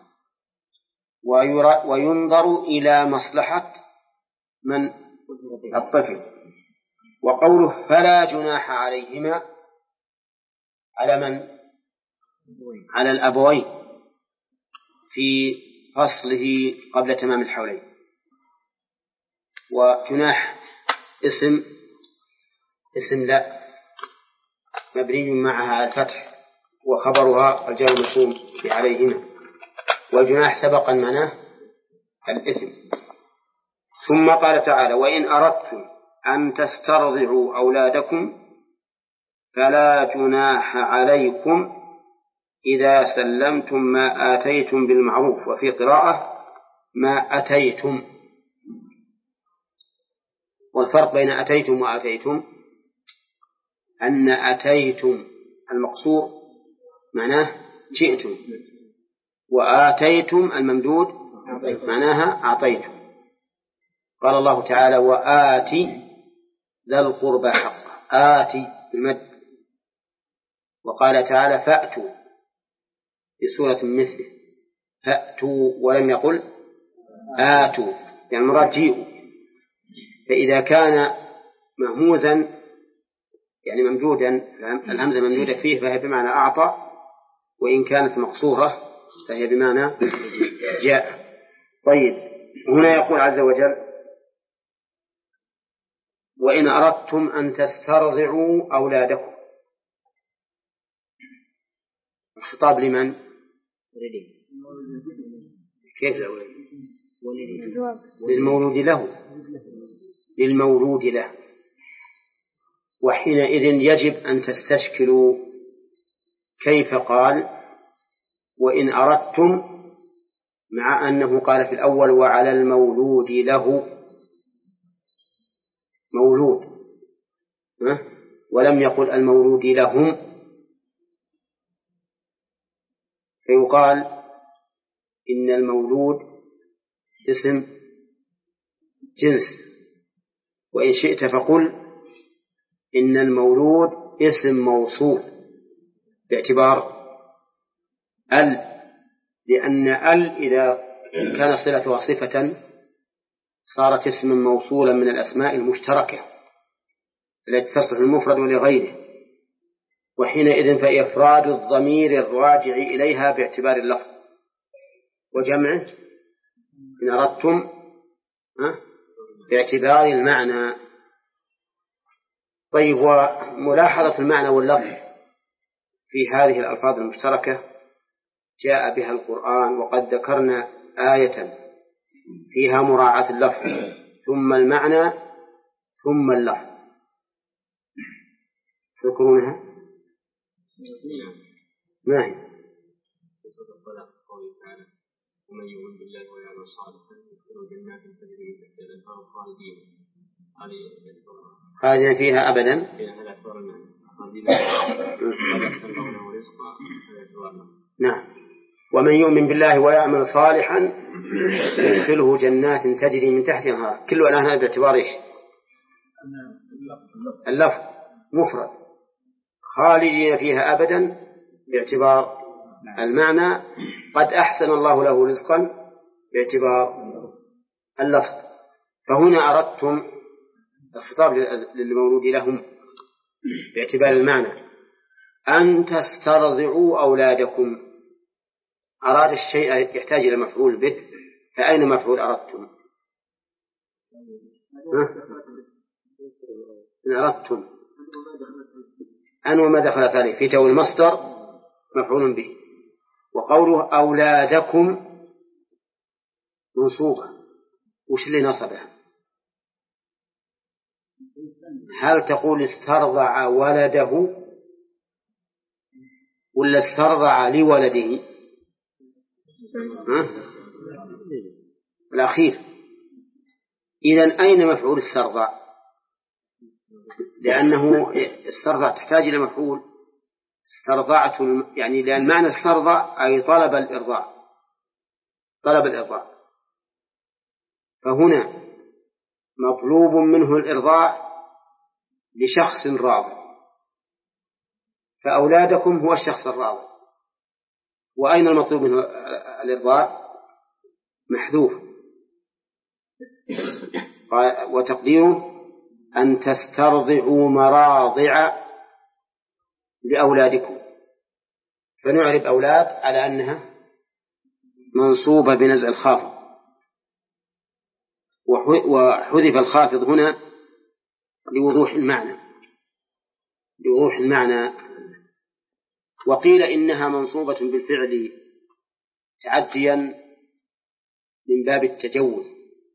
وينظر إلى مصلحة من الطفل. وقوله فلا جناح عليهما، على من؟ على الأبوين في فصله قبل تمام الحولين. وجناح اسم اسم لا مبني معها على الفتح، وخبرها الجار المجزوم عليهما، والجناح سبقا معناه الإثم. ثم قال تعالى وإن أردتم أن تسترضعوا أولادكم فلا جناح عليكم إذا سلمتم ما آتيتم بالمعروف، وفي قراءة ما أتيتم. والفرق بين أتيتم وآتيتم أن أتيتم المقصور معناه جئتم، وآتيتم الممدود معناها أعطيتم. قال الله تعالى وآتي ذا القربى حقه، آتي المد. وقال تعالى فأتوا في سورة مثله فأتوا، ولم يقل آتوا، يعني المراد جيئوا. فإذا كان مهموزا يعني ممدودا، الهمزة ممدودة فيه فهي بمعنى أعطى، وإن كانت مقصورة فهي بمعنى جاء. طيب هنا يقول عز وجل وإن أردتم أن تسترضعوا أولادكم، الخطاب لمن؟ كيف الأولاد؟ للمولود له، للمولود له. وحينئذ يجب أن تستشكلوا كيف قال وإن أردتم، مع أنه قال في الأول وعلى المولود له مولود، ولم يقل المولود لهم. فيقال إن المولود اسم جنس، وإن شئت فقل إن المولود اسم موصول باعتبار ال، لأن ال إذا كان صلتها صفة صارت اسما موصولا من الأسماء المشتركة التي تصلح للمفرد ولغيره، وحينئذ فإفراد الضمير الراجع إليها باعتبار اللفظ وجمعه إن أردتم باعتبار المعنى. طيب، وملاحظة المعنى واللفظ في هذه الألفاظ المشتركة جاء بها القرآن، وقد ذكرنا آية فيها مراعاة اللفظ ثم المعنى ثم اللفظ، تذكرونها؟ ما هي؟ ومن يؤمن بالله ويعمل صالحا يدخله جنات تجري من تحتها الأنهار خالدين خالدين فيها أبدا. نعم. ومن يؤمن بالله ويعمل صالحا يدخله جنات تجري من تحتها الأنهار. كل الآن باعتبار إيش؟ اللفظ مفرد. خالدين فيها أبدا باعتبار المعنى. قد أحسن الله له رزقا باعتبار اللفظ. فهنا أردتم الخطاب للمولود لهم باعتبار المعنى أن تسترضعوا أولادكم. أراد الشيء يحتاج إلى مفعول به، فأين مفعول أردتم؟ إن أردتم أن وما دخلت عليه في تو المصدر مفعول به. وقوله أولادكم منصوبة، وش اللي نصبها؟ هل تقول استرضع ولده ولا استرضع لولده؟ ها؟ الأخير. إذن أين مفعول استرضع؟ لأنه استرضع تحتاج إلى مفعول. استرضعت يعني لأن معنى استرضع أي طلب الإرضاع، طلب الإرضاع. فهنا مطلوب منه الإرضاع لشخص راضع، فأولادكم هو الشخص الراضع. وأين المطلوب منه الإرضاع؟ محذوف، وتقديره أن تسترضعوا مراضع لأولادكم. فنعرف أولاد على أنها منصوبة بنزع الخافض، وحذف الخافض هنا لوضوح المعنى لوضوح المعنى وقيل إنها منصوبة بالفعل تعديا من باب التجوز.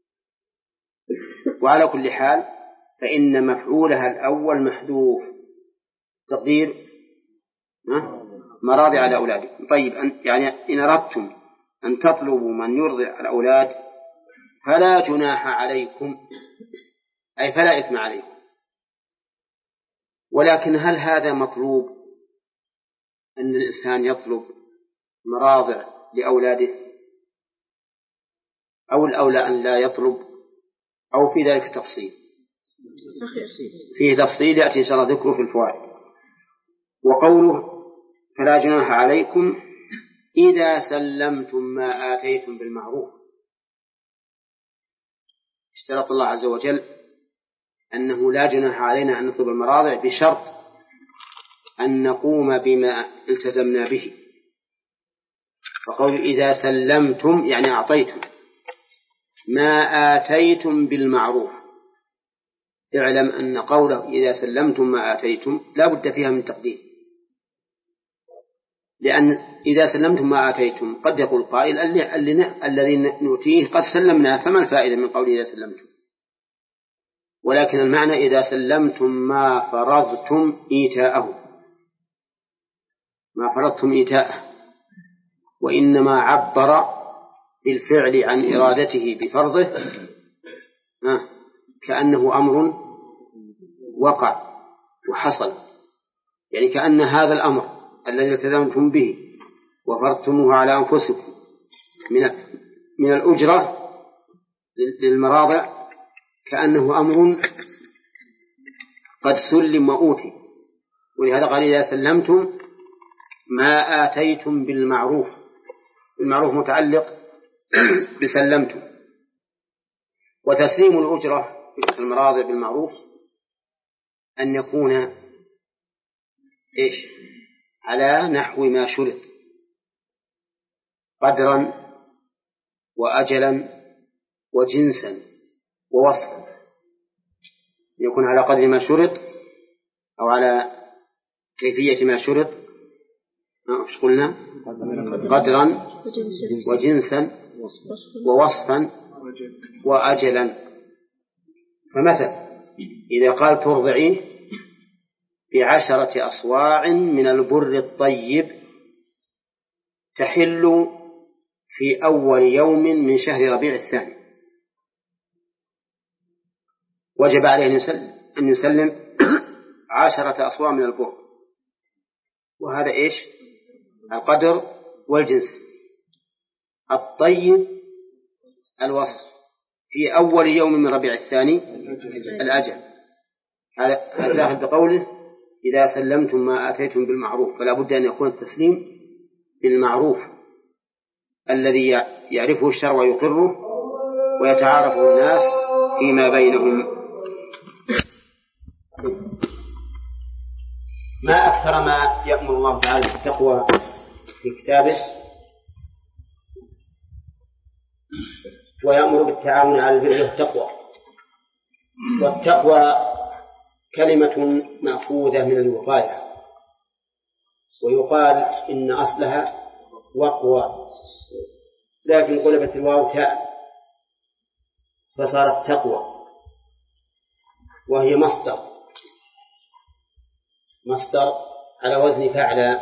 وعلى كل حال فإن مفعولها الأول محذوف، تقدير مراضع لأولادكم. طيب، يعني إن أردتم أن تطلبوا من يرضع الأولاد فلا جناح عليكم، أي فلا إثم عليكم. ولكن هل هذا مطلوب أن الإنسان يطلب مراضع لأولاده، أو الأولى أن لا يطلب، أو في ذلك تفصيل؟ فيه تفصيل يأتي إن شاء الله ذكره في الفوائد. وقوله فلا جناح عليكم إذا سلمتم ما آتيتم بالمعروف. اشترط الله عز وجل أنه لا جناح علينا أن نطلب المراضع بشرط أن نقوم بما التزمنا به. فقول إذا سلمتم يعني أعطيتم ما آتيتم بالمعروف. اعلم أن قوله إذا سلمتم ما آتيتم لا بد فيها من تقدير، لأن إذا سلمتم ما آتيتم قد يقول قائل الذي نؤتيه قد سلمناه، فما الفائدة من قول إذا سلمتم؟ ولكن المعنى إذا سلمتم ما فرضتم إيتاءه، ما فرضتم إيتاءه. وإنما عبر بالفعل عن إرادته بفرضه كأنه أمر وقع وحصل، يعني كأن هذا الأمر الذي التزمتم به وفرضتموه على أنفسكم من من الأجرة للمراضع كأنه أمر قد سلم وأوتي. ولهذا قال إذا سلمتم ما آتيتم بالمعروف. المعروف متعلق بسلمتم، وتسليم الأجرة في المراضع بالمعروف أن يكون إيش على نحو ما شرط قدرا وأجلا وجنسا ووصفا، يكون على قدر ما شرط أو على كيفية ما شرط، ايش قلنا؟ قدرا وجنسا ووصفا وأجلا. فمثلا إذا قال ترضعيه بعشرة أصواع من البر الطيب تحل في أول يوم من شهر ربيع الثاني، وجب عليه أن يسلم عشرة أصواع من البر، وهذا إيش؟ القدر والجنس. الطيب الوصف في أول يوم من ربيع الثاني الأجل. هذا داخل بقوله إذا سلمتم ما آتيتم بالمعروف، فلا بد أن يكون التسليم بالمعروف الذي يعرفه الشرع ويقره ويتعارفه الناس فيما بينهم. ما أكثر ما يأمر الله تعالى بالتقوى في كتابه، ويأمر بالتعاون على البر والتقوى. والتقوى كلمة مأخوذة من الوقاية، ويقال إن أصلها وقوى، لكن قلبت الواو تاء فصارت تقوى، وهي مصدر مصدر على وزن فعل.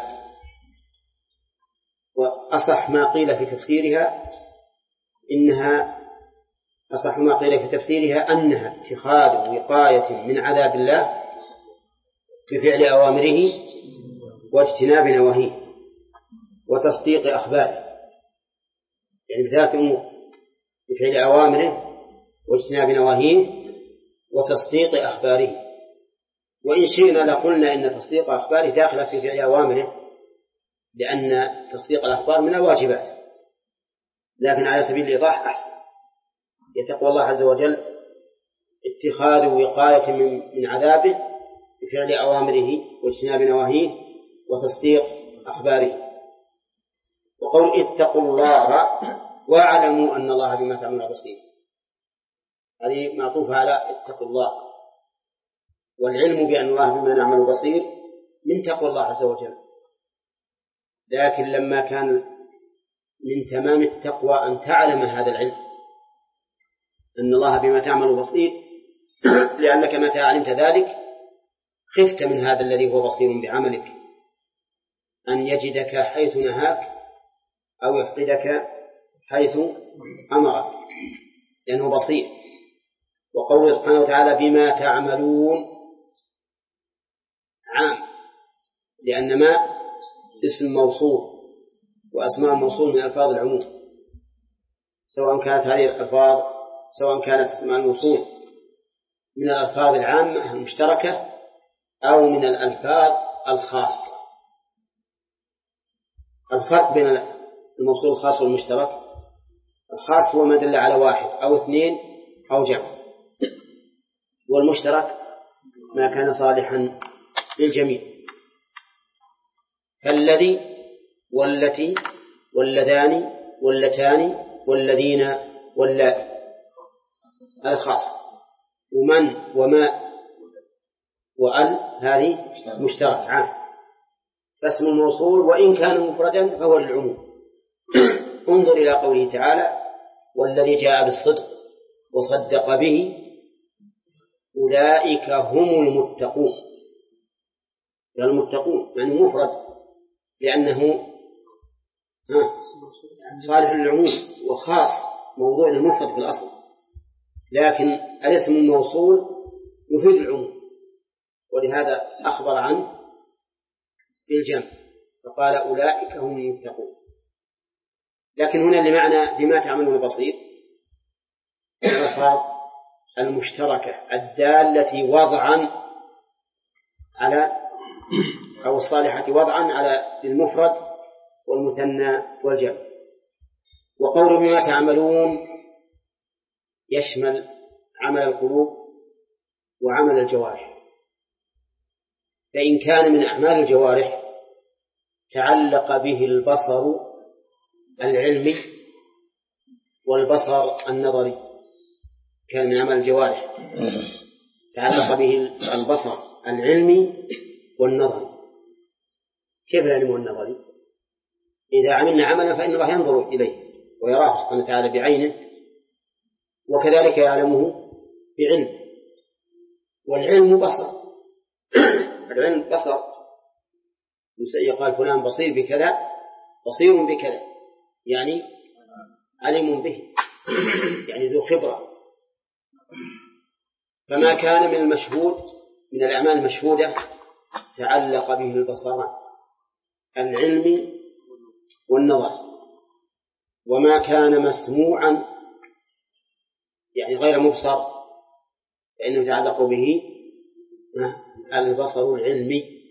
وأصح ما قيل في تفسيرها إنها أصح ما قيل في تفسيرها أنها اتخاذ وقاية من عذاب الله بفعل أوامره واجتناب نواهيه وتصديق أخباره، يعني بذات أمور، بفعل أوامره واجتناب نواهيه وتصديق أخباره. وإن شئنا لقلنا إن تصديق أخباره داخل في فعل أوامره، لأن تصديق الأخبار من الواجبات، لكن على سبيل الإيضاح أحسن. يتقوى الله عز وجل اتخاذ وقاية من عذابه بفعل أوامره واجتناب نواهيه وتصديق أخباره. وقول اتقوا الله واعلموا أن الله بما تعملون بصير، هذه معطوفة على اتقوا الله، والعلم بأن الله بما نعمل بصير من تقوى الله عز وجل. لكن لما كان من تمام التقوى أن تعلم هذا العلم أن الله بما تعمل بصير، لأنك متى علمت ذلك خفت من هذا الذي هو بصير بعملك أن يجدك حيث نهاك أو يفقدك حيث أمرك، لأنه بصير. وقوله سبحانه وتعالى بما تعملون عام، لأن ما اسم موصول، وأسماء الموصول من ألفاظ العموم، سواء كانت هذه الألفاظ سواء كانت اسماء الموصول من الألفاظ العامة المشتركة أو من الألفاظ الخاصة. الفرق بين الموصول الخاص والمشترك: الخاص هو ما دل على واحد أو اثنين أو جمع، والمشترك ما كان صالحا للجميع، كالذي والتي واللذان واللتان والذين واللائي، الخاص. ومن وما وأل هذه مشترك عام. فاسم الموصول وإن كان مفردا فهو للعموم. انظر إلى قوله تعالى والذي جاء بالصدق وصدق به أولئك هم المتقون. المتقون يعني مفرد لأنه صالح للعموم، وخاص موضوع المفرد في الأصل، لكن الاسم الموصول يفيد العموم، ولهذا أخبر عنه بالجمع فقال أولئك هم المتقون. لكن هنا لمعنى بما تعملون بصير الألفاظ المشتركة الدالة وضعا على أو الصالحة وضعا على المفرد والمثنى والجمع. وقول بما تعملون يشمل عمل القلوب وعمل الجوارح. فإن كان من أعمال الجوارح تعلق به البصر العلمي والبصر النظري، كان من أعمال الجوارح تعلق به البصر العلمي والنظري. كيف العلم والنظري؟ إذا عملنا عملا فإن الله ينظر إليه ويراه سبحانه وتعالى بعينه، وكذلك يعلمه بعلم. والعلم بصر العلم بصر، يقال فلان بصير بكذا، بصير بكذا يعني علم به، يعني ذو خبرة. فما كان من المشهود من الأعمال المشهودة تعلق به البصران العلم والنظر. وما كان مسموعا يعني غير مبصر فإنه يتعلق به البصر العلمي.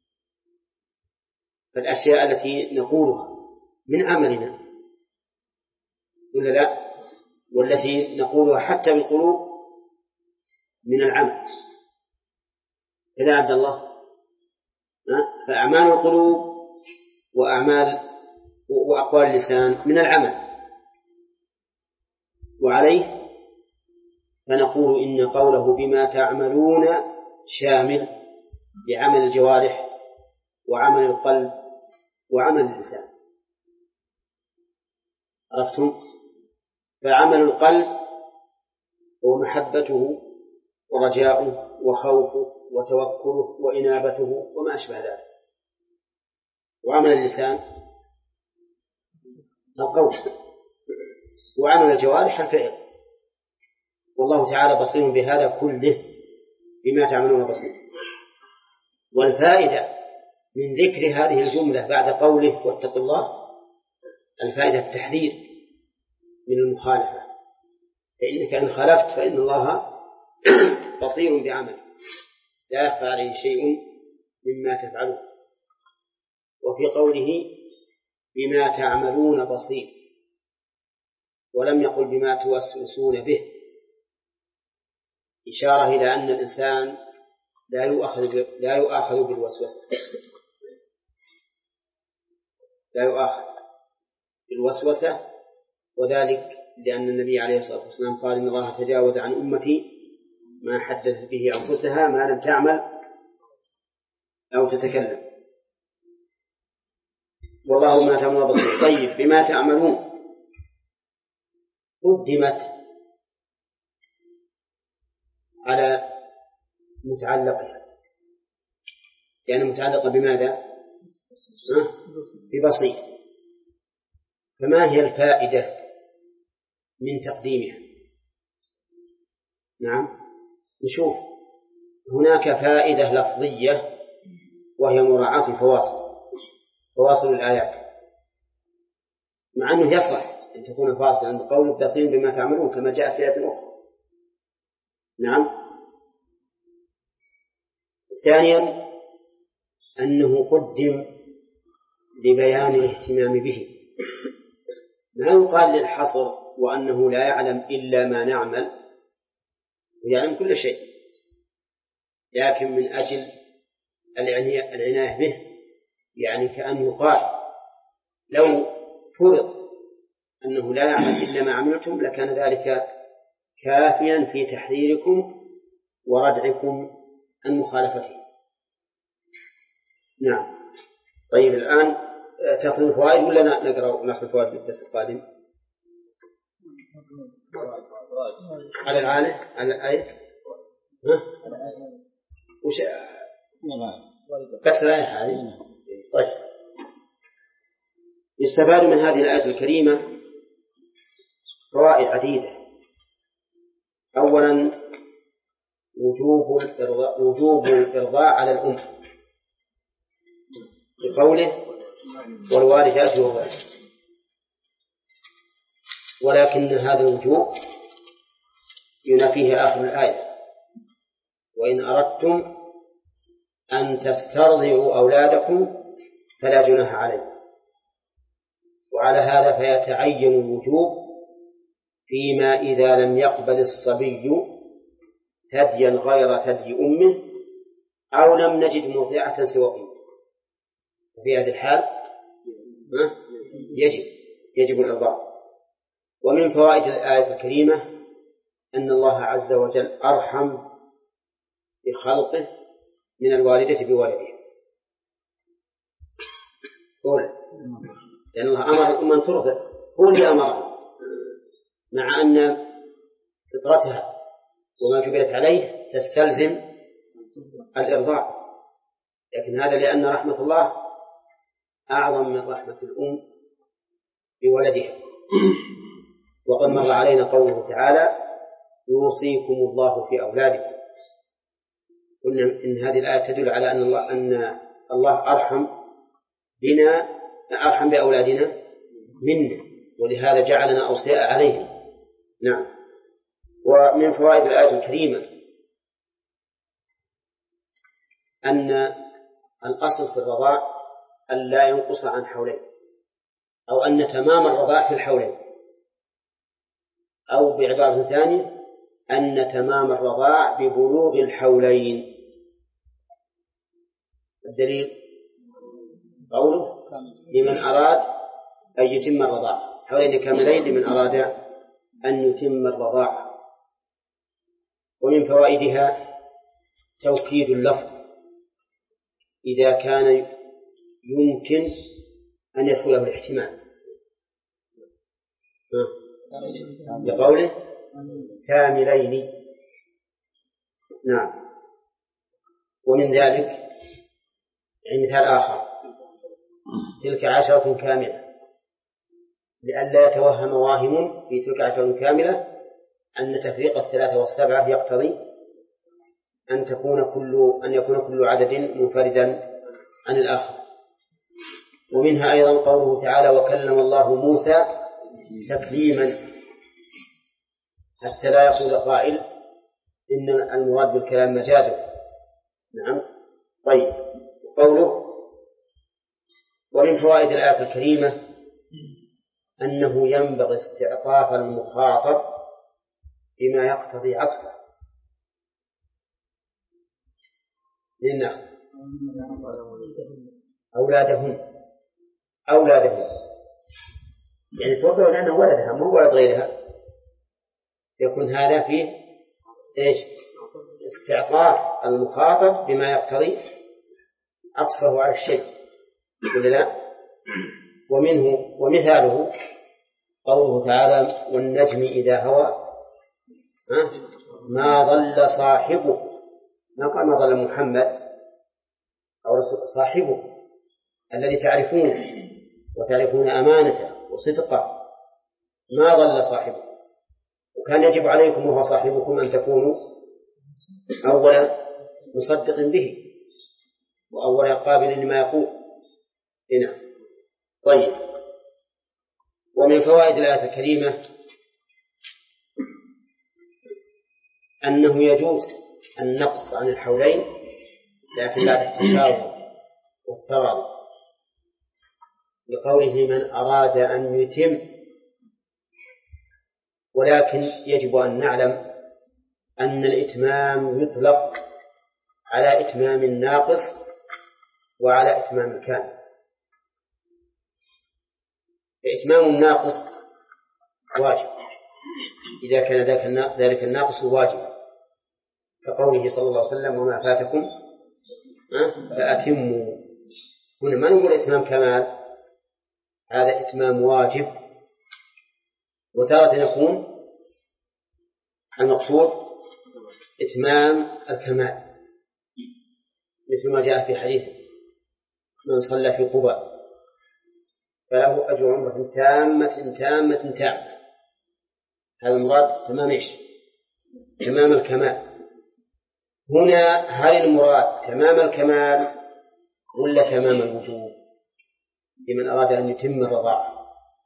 فالأشياء التي نقولها من عملنا ولا لا، والتي نقولها حتى بالقلوب من العمل. كذا عبد الله، فأعمال القلوب وأعمال وأقوال اللسان من العمل. وعليه فنقول إن قوله بما تعملون شامل لعمل الجوارح وعمل القلب وعمل اللسان. عرفتم؟ فعمل القلب هو محبته ورجاؤه وخوفه وتوكله وإنابته وما أشبه ذلك. وعمل اللسان القول، وعمل الجوارح الفعل. والله تعالى بصير بهذا كله، بما تعملون بصير. والفائدة من ذكر هذه الجملة بعد قوله واتقوا الله الفائدة التحذير من المخالفة، فإنك إن خالفت فإن الله بصير بعمل لا يخفى عليه شيء مما تفعله. وفي قوله بما تعملون بصير ولم يقل بما توسوسون به، إشارة إلى أن الإنسان لا يؤاخذ لا يؤاخذ بالوسوسة لا يؤاخذ بالوسوسة وذلك لأن النبي عليه الصلاة والسلام قال إن الله تجاوز عن أمتي ما حدث به أنفسها ما لم تعمل أو تتكلم. والله ما تعملون بصير. طيب بما تعملون قدمت على متعلقها، يعني متعلقة بماذا؟ ببصير. فما هي الفائدة من تقديمها؟ نعم نشوف. هناك فائدة لفظية وهي مراعاة الفواصل، فواصل الآيات، مع أنه يصح أن تكون فاصلا بقول بصير بما تعملون كما جاء في آية أخرى. نعم. ثانيا أنه قدم لبيان الاهتمام به، ما يقال للحصر وأنه لا يعلم إلا ما نعمل، ويعلم كل شيء، لكن من أجل العناية به، يعني كأن يقال لو فرض أنه لا يعمل إلا ما عملتم لكان ذلك كافيا في تحذيركم وردعكم عن مخالفته. نعم. طيب الآن تأخذ الفوائد ولا نقرأ ونأخذ الفوائد في الدرس القادم؟ على الآية على الآية ها؟ وش بس الآية هذه. طيب يستفاد من هذه الآية الكريمة فوائد عديدة. أولا وجوب الإرضاء وجوب الإرضاء على الأم بقوله والوالدات يرضعن، ولكن هذا الوجوب ينافيه آخر الآية وإن أردتم أن تسترضعوا أولادكم فلا جناح عليكم. وعلى هذا فيتعين الوجوب فيما إذا لم يقبل الصبي ثديا غير ثدي أمه أو لم نجد مرضعة سوى أمه. في هذه الحال يجب يجب الإرضاع. ومن فوائد الآية الكريمة أن الله عز وجل أرحم بخلقه من الوالدة بولدها. قول لأن الله أمر الأمة أن ترضع، هو اللي أمرها، مع أن فطرتها وما جبلت عليه تستلزم الإرضاع، لكن هذا لأن رحمة الله أعظم من رحمة الأم بولدها. وقد مر علينا قوله تعالى يوصيكم الله في أولادكم، قلنا إن هذه الآية تدل على أن الله أن الله أرحم بنا أرحم بأولادنا منا، ولهذا جعلنا أوصياء عليهم. نعم. ومن فوائد الآية الكريمة أن الأصل في الرضاع أن لا ينقص عن حولين، أو أن تمام الرضاع في الحولين، أو بعبارة ثانية أن تمام الرضاع ببلوغ الحولين. الدليل قوله لمن أراد أن يتم الرضاع، حولين كاملين لمن أراد أن يتم الرضاع. ومن فوائدها توكيد اللفظ إذا كان يمكن أن يدخله الاحتمال، لقوله كاملين. نعم. ومن ذلك يعني مثال آخر تلك عشرة كاملة، لئلا يتوهم واهم في تلك عشرة كاملة أن تفريق الثلاثة والسبعة يقتضي أن تكون كل أن يكون كل عدد منفردا عن الآخر. ومنها أيضا قوله تعالى وكلم الله موسى تكليما، حتى لا يقول قائل إن المراد بالكلام مجازا. نعم. طيب. قوله ومن فوائد الآية الكريمة أنه ينبغي استعطاف المخاطب بما يقتضي عطفه. لأن أولادهن أولادهن يعني توقع لأنه ولدها مو ولد غيرها، يكون هذا فيه إيش؟ استعطاف المخاطب بما يقتضي عطفه على الشيء ولا لا؟ ومنه ومثاله قوله تعالى والنجم إذا هوى ما ضل صاحبه، ما قال ما ضل محمد أو صاحبه الذي تعرفونه وتعرفون أمانته وصدقه، ما ضل صاحبه. وكان يجب عليكم وهو صاحبكم أن تكونوا أولا مصدق به وأولا قابل لما يقول. هنا طيب. ومن فوائد الآية الكريمة أنه يجوز النقص عن الحولين لكن بعد التشاور والتراضي، لقوله من أراد أن يتم. ولكن يجب أن نعلم أن الإتمام يطلق على إتمام الناقص وعلى إتمام الكامل. إتمام الناقص واجب إذا كان ذلك الناقص واجب، كقوله صلى الله عليه وسلم وما فاتكم فأتموا. هنا ما نقول إتمام كمال، هذا إتمام واجب. وتارة يكون المقصود إتمام الكمال، مثل ما جاء في حديث من صلى في قباء فله أجر عمرة تامة تامة تامة. هذا المراد تمام إيش؟ تمام الكمال. هنا هل المراد تمام الكمال ولا تمام الوجوب لمن أراد أن يتم الرضاعة؟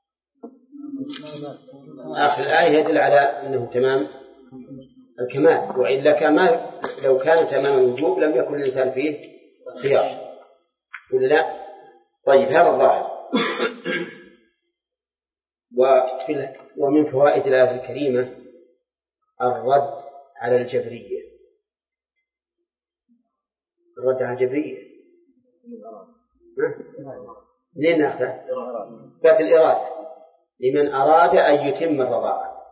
آخر الآية يدل على أنه تمام الكمال، وإلا كما لو كان تمام الوجوب لم يكن الإنسان فيه خيار ولا لا؟ طيب هذا الظاهر. ومن فوائد الآية الكريمة الرد على الجبرية، الرد على الجبرية لين أخذ ذات الإرادة لمن أراد أن يتم الرضاعة.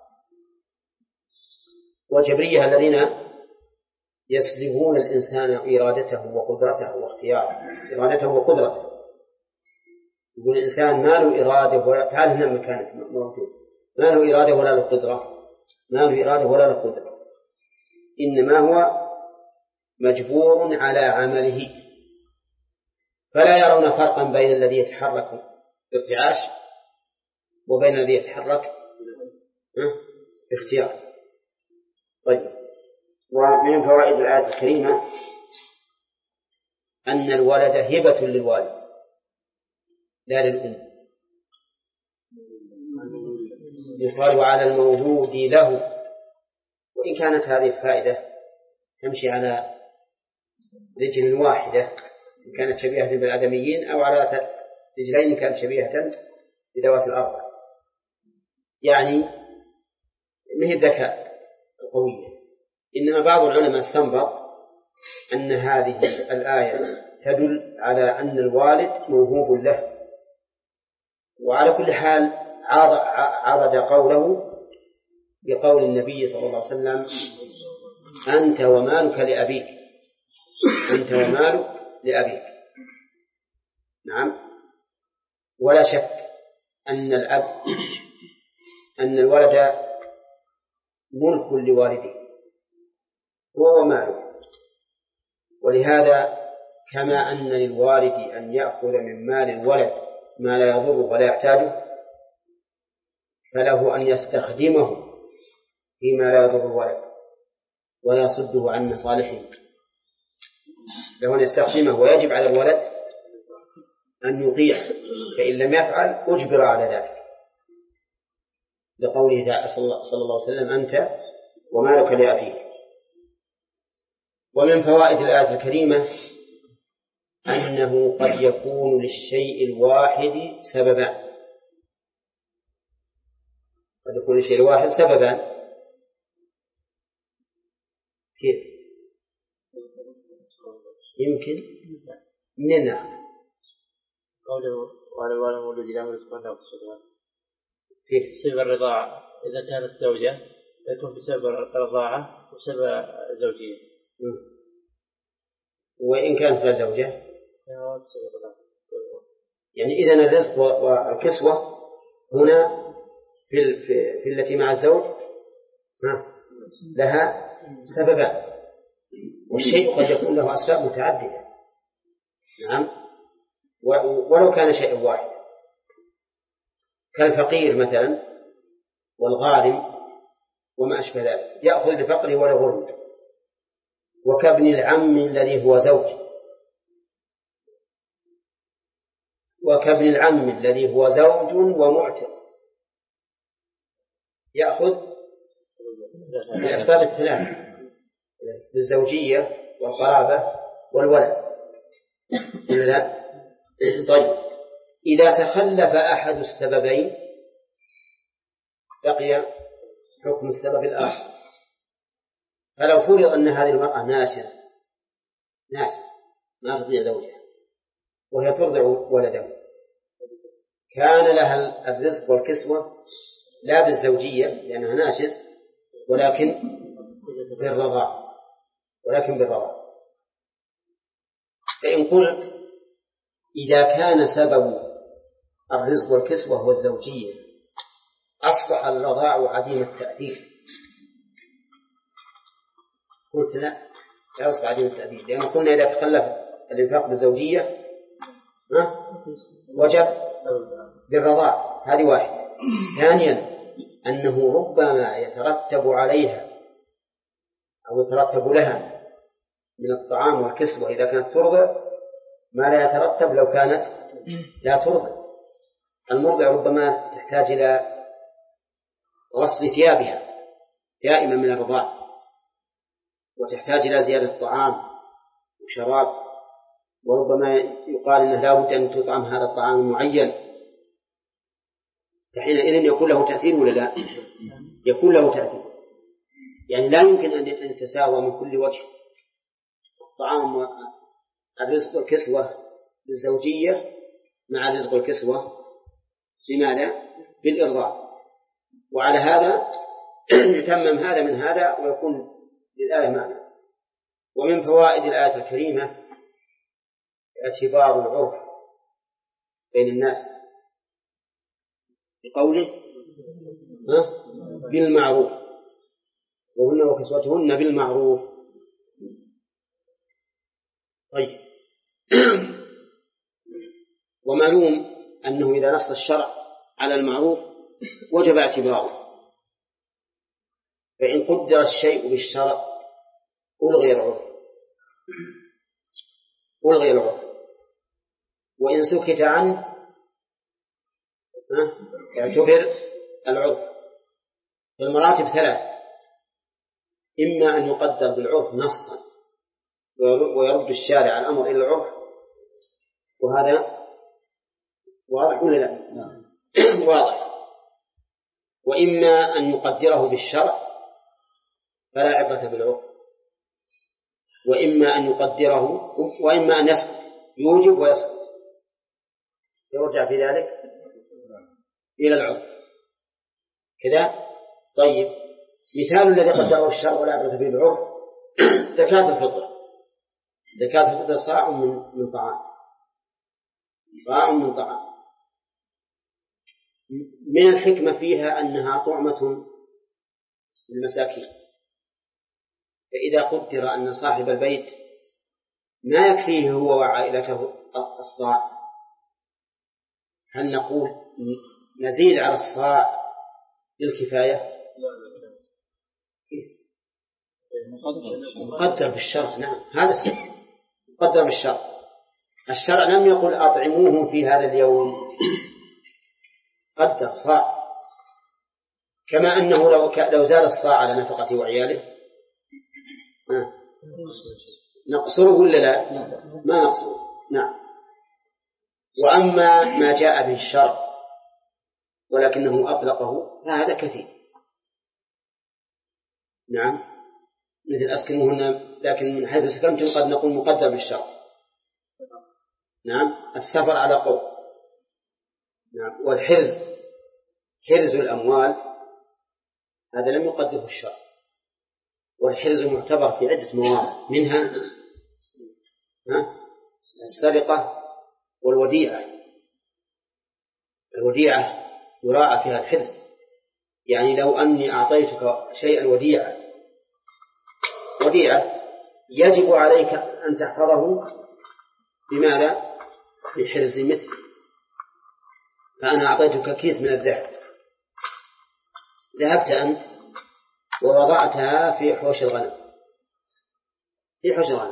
والجبرية الذين يسلبون الإنسان إرادته وقدرته واختياره، إرادته وقدرته. يقول الإنسان ما له إرادة ولا تعال هنا مكانك موجود، ما له إرادة ولا له قدرة، ما له إرادة ولا له قدرة، إنما هو مجبور على عمله. فلا يرون فرقا بين الذي يتحرك بارتعاش وبين الذي يتحرك باختيار. طيب، ومن فوائد الآية الكريمة أن الولد هبة للوالد لا للأم. يقال على المولود له، وإن كانت هذه الفائدة تمشي على رجل واحدة إن كانت شبيهة بالآدميين، أو على رجلين كانت شبيهة بذوات الأرض، يعني مه الذكاء القوية. إنما بعض العلماء استنبط أن هذه الآية تدل على أن الوالد موهوب له. وعلى كل حال عرض قوله بقول النبي صلى الله عليه وسلم أنت ومالك لأبيك، أنت ومالك لأبيك. نعم، ولا شك أن الأب أن الولد ملك لوالده هو وماله. ولهذا كما أن للوالد أن يأخذ من مال الولد ما لا يضره ولا يحتاجه، فله أن يستخدمه فيما لا يضر الولد ويصده عن مصالحه. له أن يستخدمه، ويجب على الولد أن يطيع، فإن لم يفعل أجبر على ذلك، لقوله صلى الله عليه وسلم أنت ومالك لأبيك. ومن فوائد الآية الكريمة أنه قد يكون للشيء الواحد سببان، قد يكون للشيء الواحد سببان. كيف؟ يمكن من نعم قوله وعلى الوالد المولود له رزقا وكسوته كيف؟ سبب الرضاعة إذا كانت زوجة يكون بسبب الرضاعة وسبب زوجية، وإن كانت لا زوجة يعني إذن الرزق والكسوة هنا في, في, في التي مع الزوج لها سببان، والشيء قد يكون له أسباب متعددة. نعم، ولو كان شيء واحد كالفقير مثلا والغارم وما أشبه ذلك يأخذ بفقره ولا غرم، وكابن العم الذي هو زوج، وكابن العم الذي هو زوج ومعتق يأخذ الأسباب الثلاث بالزوجية والقرابة والولد. لا. طيب، إذا تخلف أحد السببين بقي حكم السبب الآخر. فلو فرض أن هذه المرأة ناشز ناشز ما تطيع زوجها وهي ترضع ولده، كان لها الرزق والكسوة لا بالزوجية لأنها ناشز ولكن بالرضاع، ولكن بالرضاع. فإن قلت إذا كان سبب الرزق والكسوة هو الزوجية أصبح الرضاع عديم التأثير، قلت لا لا يصبح عديم التأثير، لأن قلنا إذا تخلف الإنفاق بالزوجية وجب بالرضاع. هذه واحدة. ثانيا أنه ربما يترتب عليها أو يترتب لها من الطعام والكسوة إذا كانت ترضع ما لا يترتب لو كانت لا ترضع. المرضع ربما تحتاج إلى غسل ثيابها دائما من الرضاع، وتحتاج إلى زيادة طعام وشراب، وربما يقال إنه لا بد أن تطعم هذا الطعام المعين. فحينئذ يكون له تأثير ولا لا؟ يكون له تأثير. يعني لا يمكن أن يتساوى من كل وجه الطعام والرزق والكسوة بالزوجية مع الرزق والكسوة لماذا؟ بالإرضاء. وعلى هذا يتمم هذا من هذا ويكون للآية معنى. ومن فوائد الآية الكريمة اعتبار العرف بين الناس بقوله بالمعروف وهن وكسوتهن بالمعروف. طيب ومعلوم أنه إذا نص الشرع على المعروف وجب اعتباره، فإن قدر الشيء بالشرع ألغي العرف ألغي العرف وإن سكت عنه اعتبر العرف. المراتب ثلاث: إما أن يقدر بالعرف نصا ويرد الشارع الأمر إلى العرف، وهذا واضح ولا لا؟ واضح. وإما أن يقدره بالشرع فلا عبرة بالعرف، وإما أن يقدره وإما أن يسقط يوجب ويسقط يرجع في ذلك إلى العرف كذا. طيب مثال الذي قدره الشرع ولا عبرة به بالعرف زكاة الفطر. زكاة الفطر صاع من من طعام صاع من طعام. من الحكمة فيها أنها طعمة للمساكين، فإذا قدر أن صاحب البيت ما يكفيه هو وعائلته الصاع، هل نقول نزيد على الصاع للكفاية؟ مقدر بالشرع. نعم هذا السبب مقدر بالشرع. الشرع لم يقل أطعموهم في هذا اليوم، قدر صاع. كما أنه لو لو زال الصاع على نفقته وعياله نقصره ولا لا؟ ما نقصره. نعم. وأما ما جاء به الشرع ولكنه أطلقه فهذا كثير. نعم مثل أسكنوهن، لكن من حيث سكنتم قد نقول مقدر بالشرع. نعم السفر على قول. نعم والحرز حرز الأموال هذا لم يقدره الشرع، والحرز معتبر في عدة مواضع، منها السرقة والوديعة. الوديعة يراعى فيها الحرز، يعني لو أني أعطيتك شيئا وديعة وديعة يجب عليك أن تحفظه بماذا؟ بحرز مثل. فأنا أعطيتك كيس من الذهب، ذهبت أنت ووضعتها في حوش الغنم في حوش الغنم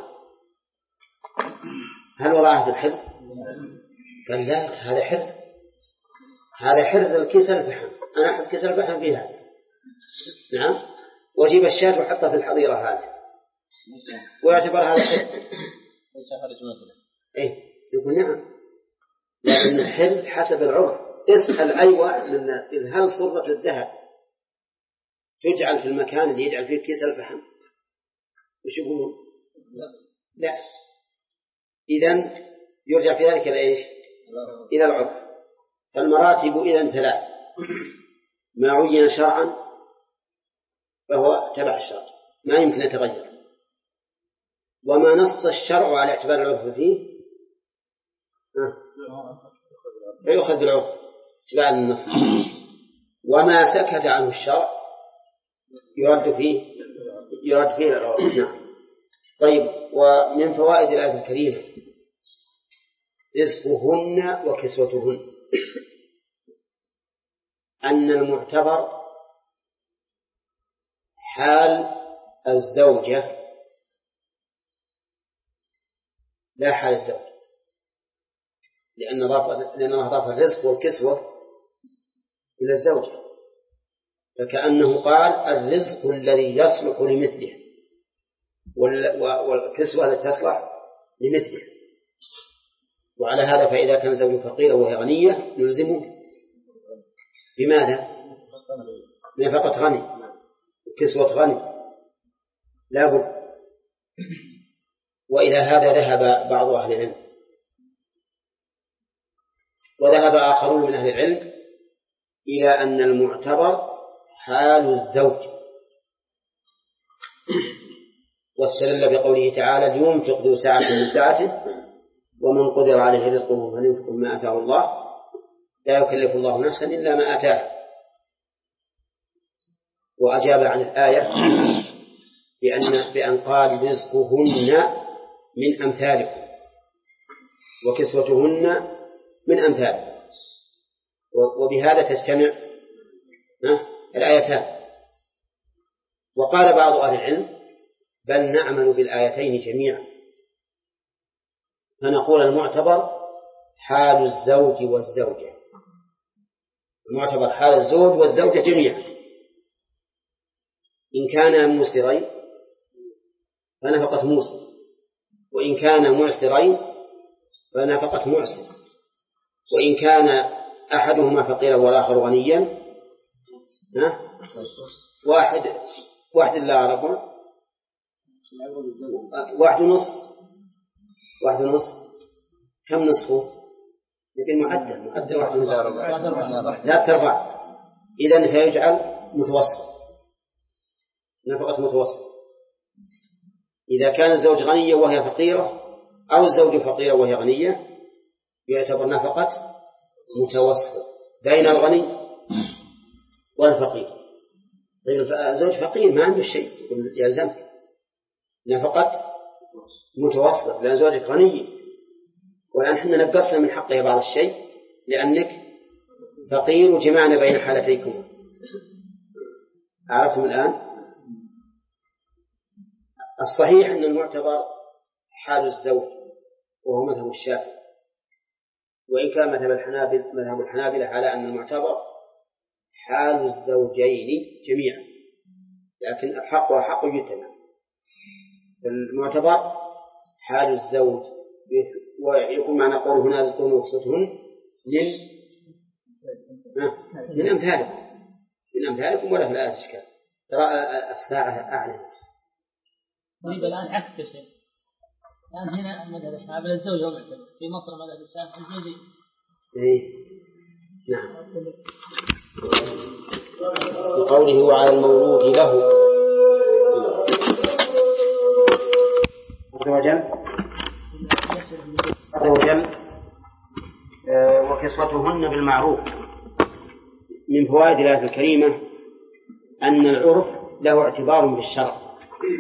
هل وضعها في الحرز؟ قال لا، هذا حرز هذا حرز الكيس الفحم. أنا أحط كيس الفحم فيها. نعم وأجيب الشاة وحطها في الحظيرة هذه ويعتبر هذا حرز. ليس خارج مثله. إيه يقول نعم، لكن الحرز حسب العرف. اسأل أي واحد من الناس إذ هل صرة الذهب تجعل في المكان اللي يجعل فيه كيس الفحم؟ وش يقولون؟ لا, لا. إذن يرجع في ذلك إلى إيش؟ إلى العرف. فالمراتب إذن ثلاث: ما عين شرعا فهو تبع الشرع ما يمكن يتغير، وما نص الشرع على اعتبار العرف فيه فيؤخذ بالعرف اتباعا للنص، وما سكت عنه الشرع يرد فيه يرد فيه العرف. نعم. طيب ومن فوائد الآية الكريمة رزقهن وكسوتهن، أن المعتبر حال الزوجة لا حال الزوج، لأن الله أضاف الرزق والكسوة إلى الزوجة، فكأنه قال الرزق الذي يصلح لمثله والكسوة التي تصلح لمثله. وعلى هذا فإذا كان زوج فقيرا وهي غنية نلزمه بماذا؟ نفقة غني وكسوة غني لا بد. وإلى هذا ذهب بعض أهل العلم، وذهب آخرون من أهل العلم إلى أن المعتبر حال الزوج، واستدل بقوله تعالى لينفق ذو سعة من سعته ومن قدر عليه رزقه فلينفق ما آتاه الله لا يكلف الله نفسا إلا ما آتاه. وأجاب عن الآية بأن, بأن قال رزقهن من أمثالكم وكسوتهن من أمثالكم، وبهذا تجتمع الآيتان. وقال بعض أهل العلم بل نعمل بالآيتين جميعا، فنقول المعتبر حال الزوج والزوجة، المعتبر حال الزوج والزوجة جميعا، إن كان موسرين فنفقة موسر، وإن كان معسرين فنفقة معسر، وإن كان أحدهما فقيرا والآخر غنيا واحد واحد لا ربع واحد نص واحد نص كم نصفه؟ لكن معدل معدل واحد نص لا تربع، إذن فيجعل متوسط نفقة متوسط. إذا كان الزوج غنيا وهي فقيرة أو الزوج فقيرة وهي غنية يعتبر نفقة متوسط بين الغني والفقير. طيب الزوج فقير ما عنده شيء يلزمك نفقة متوسط لأن زوجك غني، والآن احنا نقصنا من حقه بعض الشيء لأنك فقير وجمعنا بين حالتيكم. عرفتم الآن؟ الصحيح أن المعتبر حال الزوج وهو مذهب الشافعي، وإن كان مذهب الحنابلة مذهب الحنابلة على أن المعتبر حال الزوجين جميعا، لكن الحق وحق يتبع. المعتبر حال الزوج، ويكون معنى قوله هنا رزقهن وكسوتهن لل من أمثالكم من أمثالكم ولا في الآية إشكال. ترى الساعة أعلم. طيب الآن عكس شيء، الآن هنا مذهب الحنابلة الزوج هو معتبر، في مصر مذهب الشافعي الزوجي. إيه نعم. بقوله وعلى المولود له عز وجل عز وجل وكسوتهن بالمعروف. من فوائد الآية الكريمة أن العرف له اعتبار بالشرع.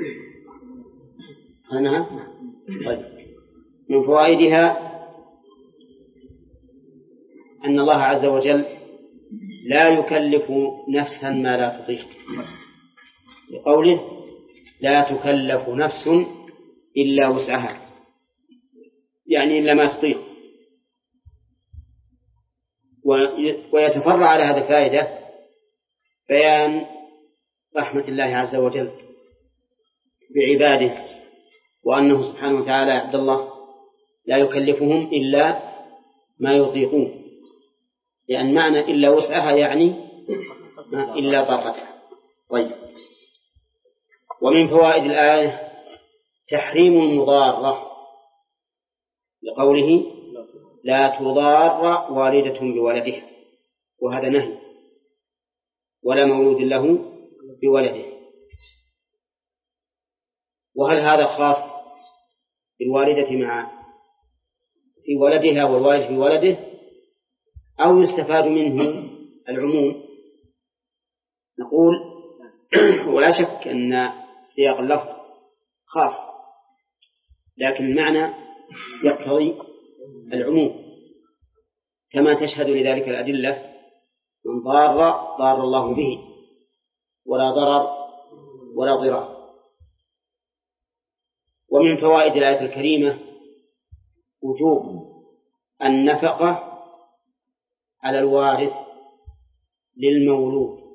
أنا طيب. من فوائدها أن الله عز وجل لا يكلف نفسا ما لا تطيق، لقوله لا تكلف نفس إلا وسعها، يعني إلا ما تطيق. ويتفرع على هذه الفائدة بيان رحمة الله عز وجل بعباده، وأنه سبحانه وتعالى عبد الله لا يكلفهم إلا ما يطيقون، لأن معنى إلا وسعها يعني إلا طاقتها. طيب. ومن فوائد الآية تحريم المضارة، لقوله لا تضار والدة بولدها، وهذا نهي، ولا مولود له بولده. وهل هذا خاص بالوالدة مع في ولدها والوالد في ولده، أو يستفاد منه العموم؟ نقول ولا شك أن سياق اللفظ خاص، لكن المعنى يقتضي العموم، كما تشهد لذلك الأدلة من ضار ضار الله به ولا ضرر ولا ضرار. ومن فوائد الآية الكريمة وجوب النفقة على الوارث للمولود،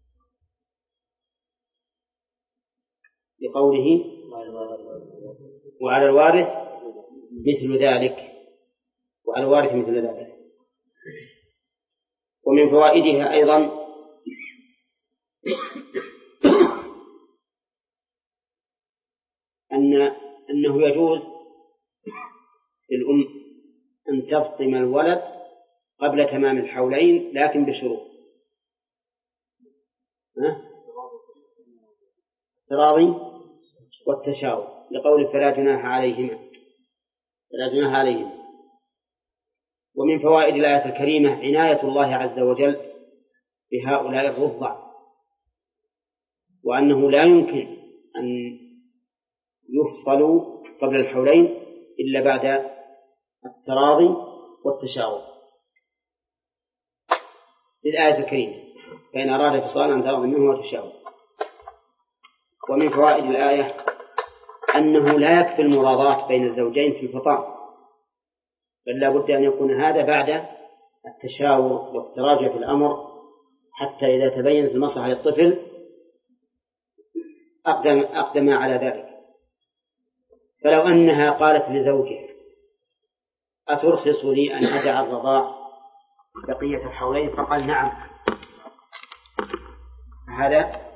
لقوله وعلى الوارث مثل ذلك، وعلى الوارث مثل ذلك. ومن فوائدها أيضا أن أنه يجوز للأم أن تفطم الولد قبل تمام الحولين لكن بشروط. التراضي والتشاور لقول فلا جناح عليهما فلا جناح عليهما. ومن فوائد الآية الكريمة عناية الله عز وجل بهؤلاء الرضع، وأنه لا يمكن أن يفصلوا قبل الحولين إلا بعد التراضي والتشاور للآية الكريمة، فإن أراد فصالا عن تراضي منه وتشاور. ومن فوائد الآية أنه لا يكفي المراضاة بين الزوجين في الفطام، بل لا بد أن يكون هذا بعد التشاور والتراجع في الأمر، حتى إذا تبينت المصلحة للطفل أقدم, أقدم على ذلك. فلو أنها قالت لزوجها أترخص لي أن أدع الرضاع بقية الحولين، فقال نعم، هذا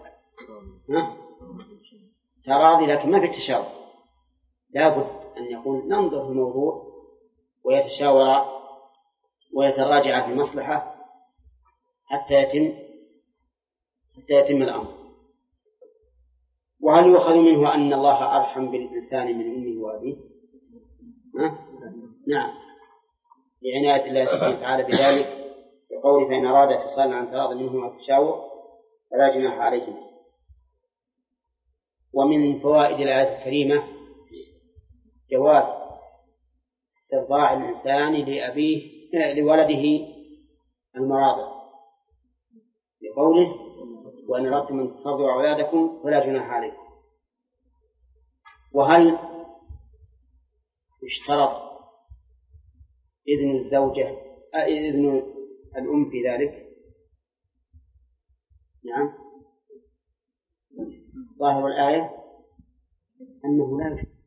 تراضي لكن ما في تشاور. لا بد أن يقول ننظر في الموضوع ويتشاور ويتراجع في المصلحة حتى يتم حتى يتم الأمر. وهل يؤخذ منه أن الله أرحم بالإنسان من أمه وأبيه؟ نعم، لعناية الله سبحانه وتعالى بذلك بقوله فإن أراد فصالا عن تراض منه والتشاور فلا جناح عليهما. ومن فوائد الآية الكريمة جواز استرضاع الإنسان لأبيه لولده المراضع لقوله وإن أردتم أن ترضعوا أولادكم فلا جناح عليكم. وهل يشترط إذن الزوجة إذن الأم في ذلك؟ نعم، ظاهر الآية أنه لا يشترط.